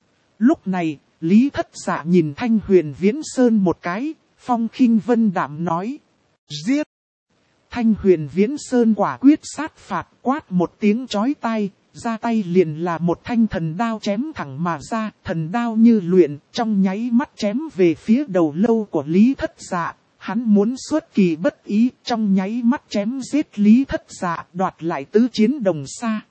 Lúc này Lý Thất Dạ nhìn Thanh Huyền Viễn Sơn một cái, phong khinh vân đạm nói. Giết! Thanh Huyền Viễn Sơn quả quyết sát phạt, quát một tiếng chói tai, ra tay liền là một thanh thần đao chém thẳng mà ra. Thần đao như luyện, trong nháy mắt chém về phía đầu lâu của Lý Thất Dạ. Hắn muốn xuất kỳ bất ý, trong nháy mắt chém giết Lý Thất Dạ, đoạt lại tứ chiến đồng xa.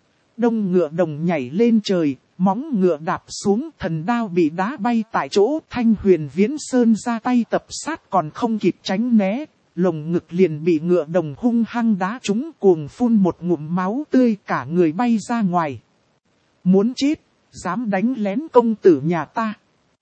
Đông ngựa đồng nhảy lên trời. Móng ngựa đạp xuống, thần đao bị đá bay tại chỗ. Thanh Huyền Viễn Sơn ra tay tập sát còn không kịp tránh né, lồng ngực liền bị ngựa đồng hung hăng đá trúng, cuồng phun một ngụm máu tươi, cả người bay ra ngoài. Muốn chết, dám đánh lén công tử nhà ta.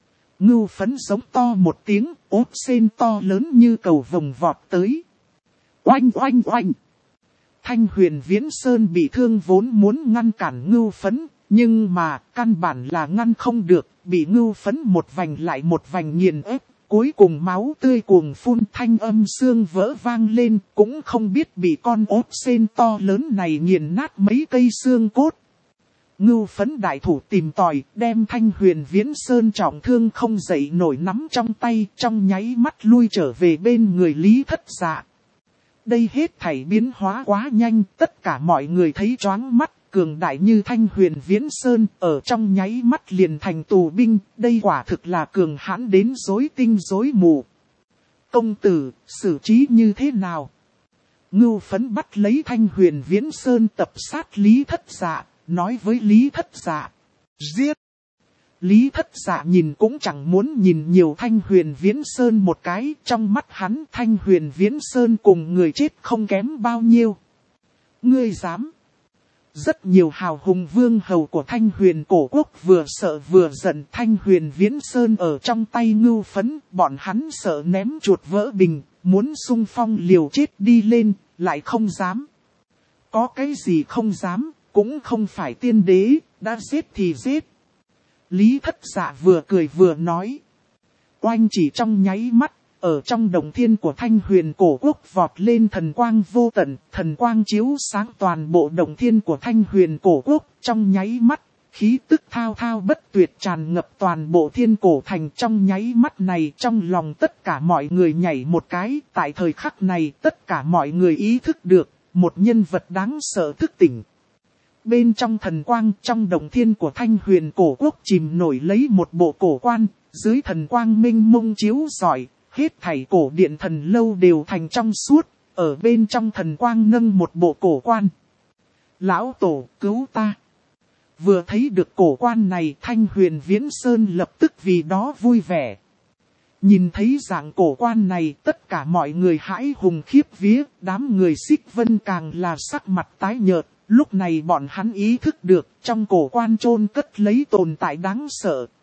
Ngưu Phấn giống to một tiếng, ốp sên to lớn như cầu vồng vọt tới. Oanh oanh oanh! Thanh Huyền Viễn Sơn bị thương vốn muốn ngăn cản Ngưu Phấn. Nhưng mà, căn bản là ngăn không được, bị Ngưu Phấn một vành lại một vành nghiền ép, cuối cùng máu tươi cuồng phun, thanh âm xương vỡ vang lên, cũng không biết bị con ốp sên to lớn này nghiền nát mấy cây xương cốt. Ngưu Phấn đại thủ tìm tòi, đem Thanh Huyền Viễn Sơn trọng thương không dậy nổi nắm trong tay, trong nháy mắt lui trở về bên người Lý Thất Dạ. Đây hết thảy biến hóa quá nhanh, tất cả mọi người thấy choáng mắt. Cường đại như Thanh Huyền Viễn Sơn ở trong nháy mắt liền thành tù binh, đây quả thực là cường hãn đến rối tinh rối mù. Công tử, xử trí như thế nào? Ngưu Phấn bắt lấy Thanh Huyền Viễn Sơn tập sát Lý Thất Dạ, nói với Lý Thất Dạ. Giết! Lý Thất Dạ nhìn cũng chẳng muốn nhìn nhiều Thanh Huyền Viễn Sơn một cái, trong mắt hắn Thanh Huyền Viễn Sơn cùng người chết không kém bao nhiêu. Ngươi dám? Rất nhiều hào hùng vương hầu của Thanh Huyền cổ quốc vừa sợ vừa giận. Thanh Huyền Viễn Sơn ở trong tay ngưu phấn, bọn hắn sợ ném chuột vỡ bình, muốn xung phong liều chết đi lên, lại không dám. Có cái gì không dám, cũng không phải tiên đế, đã giết thì giết. Lý Thất Dạ vừa cười vừa nói. Oanh chỉ trong nháy mắt, ở trong đồng thiên của Thanh Huyền cổ quốc vọt lên thần quang vô tận, thần quang chiếu sáng toàn bộ đồng thiên của Thanh Huyền cổ quốc, trong nháy mắt, khí tức thao thao bất tuyệt tràn ngập toàn bộ thiên cổ thành. Trong nháy mắt này, trong lòng tất cả mọi người nhảy một cái, tại thời khắc này tất cả mọi người ý thức được, một nhân vật đáng sợ thức tỉnh. Bên trong thần quang, trong đồng thiên của Thanh Huyền cổ quốc chìm nổi lấy một bộ cổ quan, dưới thần quang minh mông chiếu rọi, hết thảy cổ điện thần lâu đều thành trong suốt, ở bên trong thần quang nâng một bộ cổ quan. Lão tổ, cứu ta! Vừa thấy được cổ quan này, Thanh Huyền Viễn Sơn lập tức vì đó vui vẻ. Nhìn thấy dạng cổ quan này, tất cả mọi người hãi hùng khiếp vía, đám người Xích Vân càng là sắc mặt tái nhợt. Lúc này bọn hắn ý thức được, trong cổ quan chôn cất lấy tồn tại đáng sợ.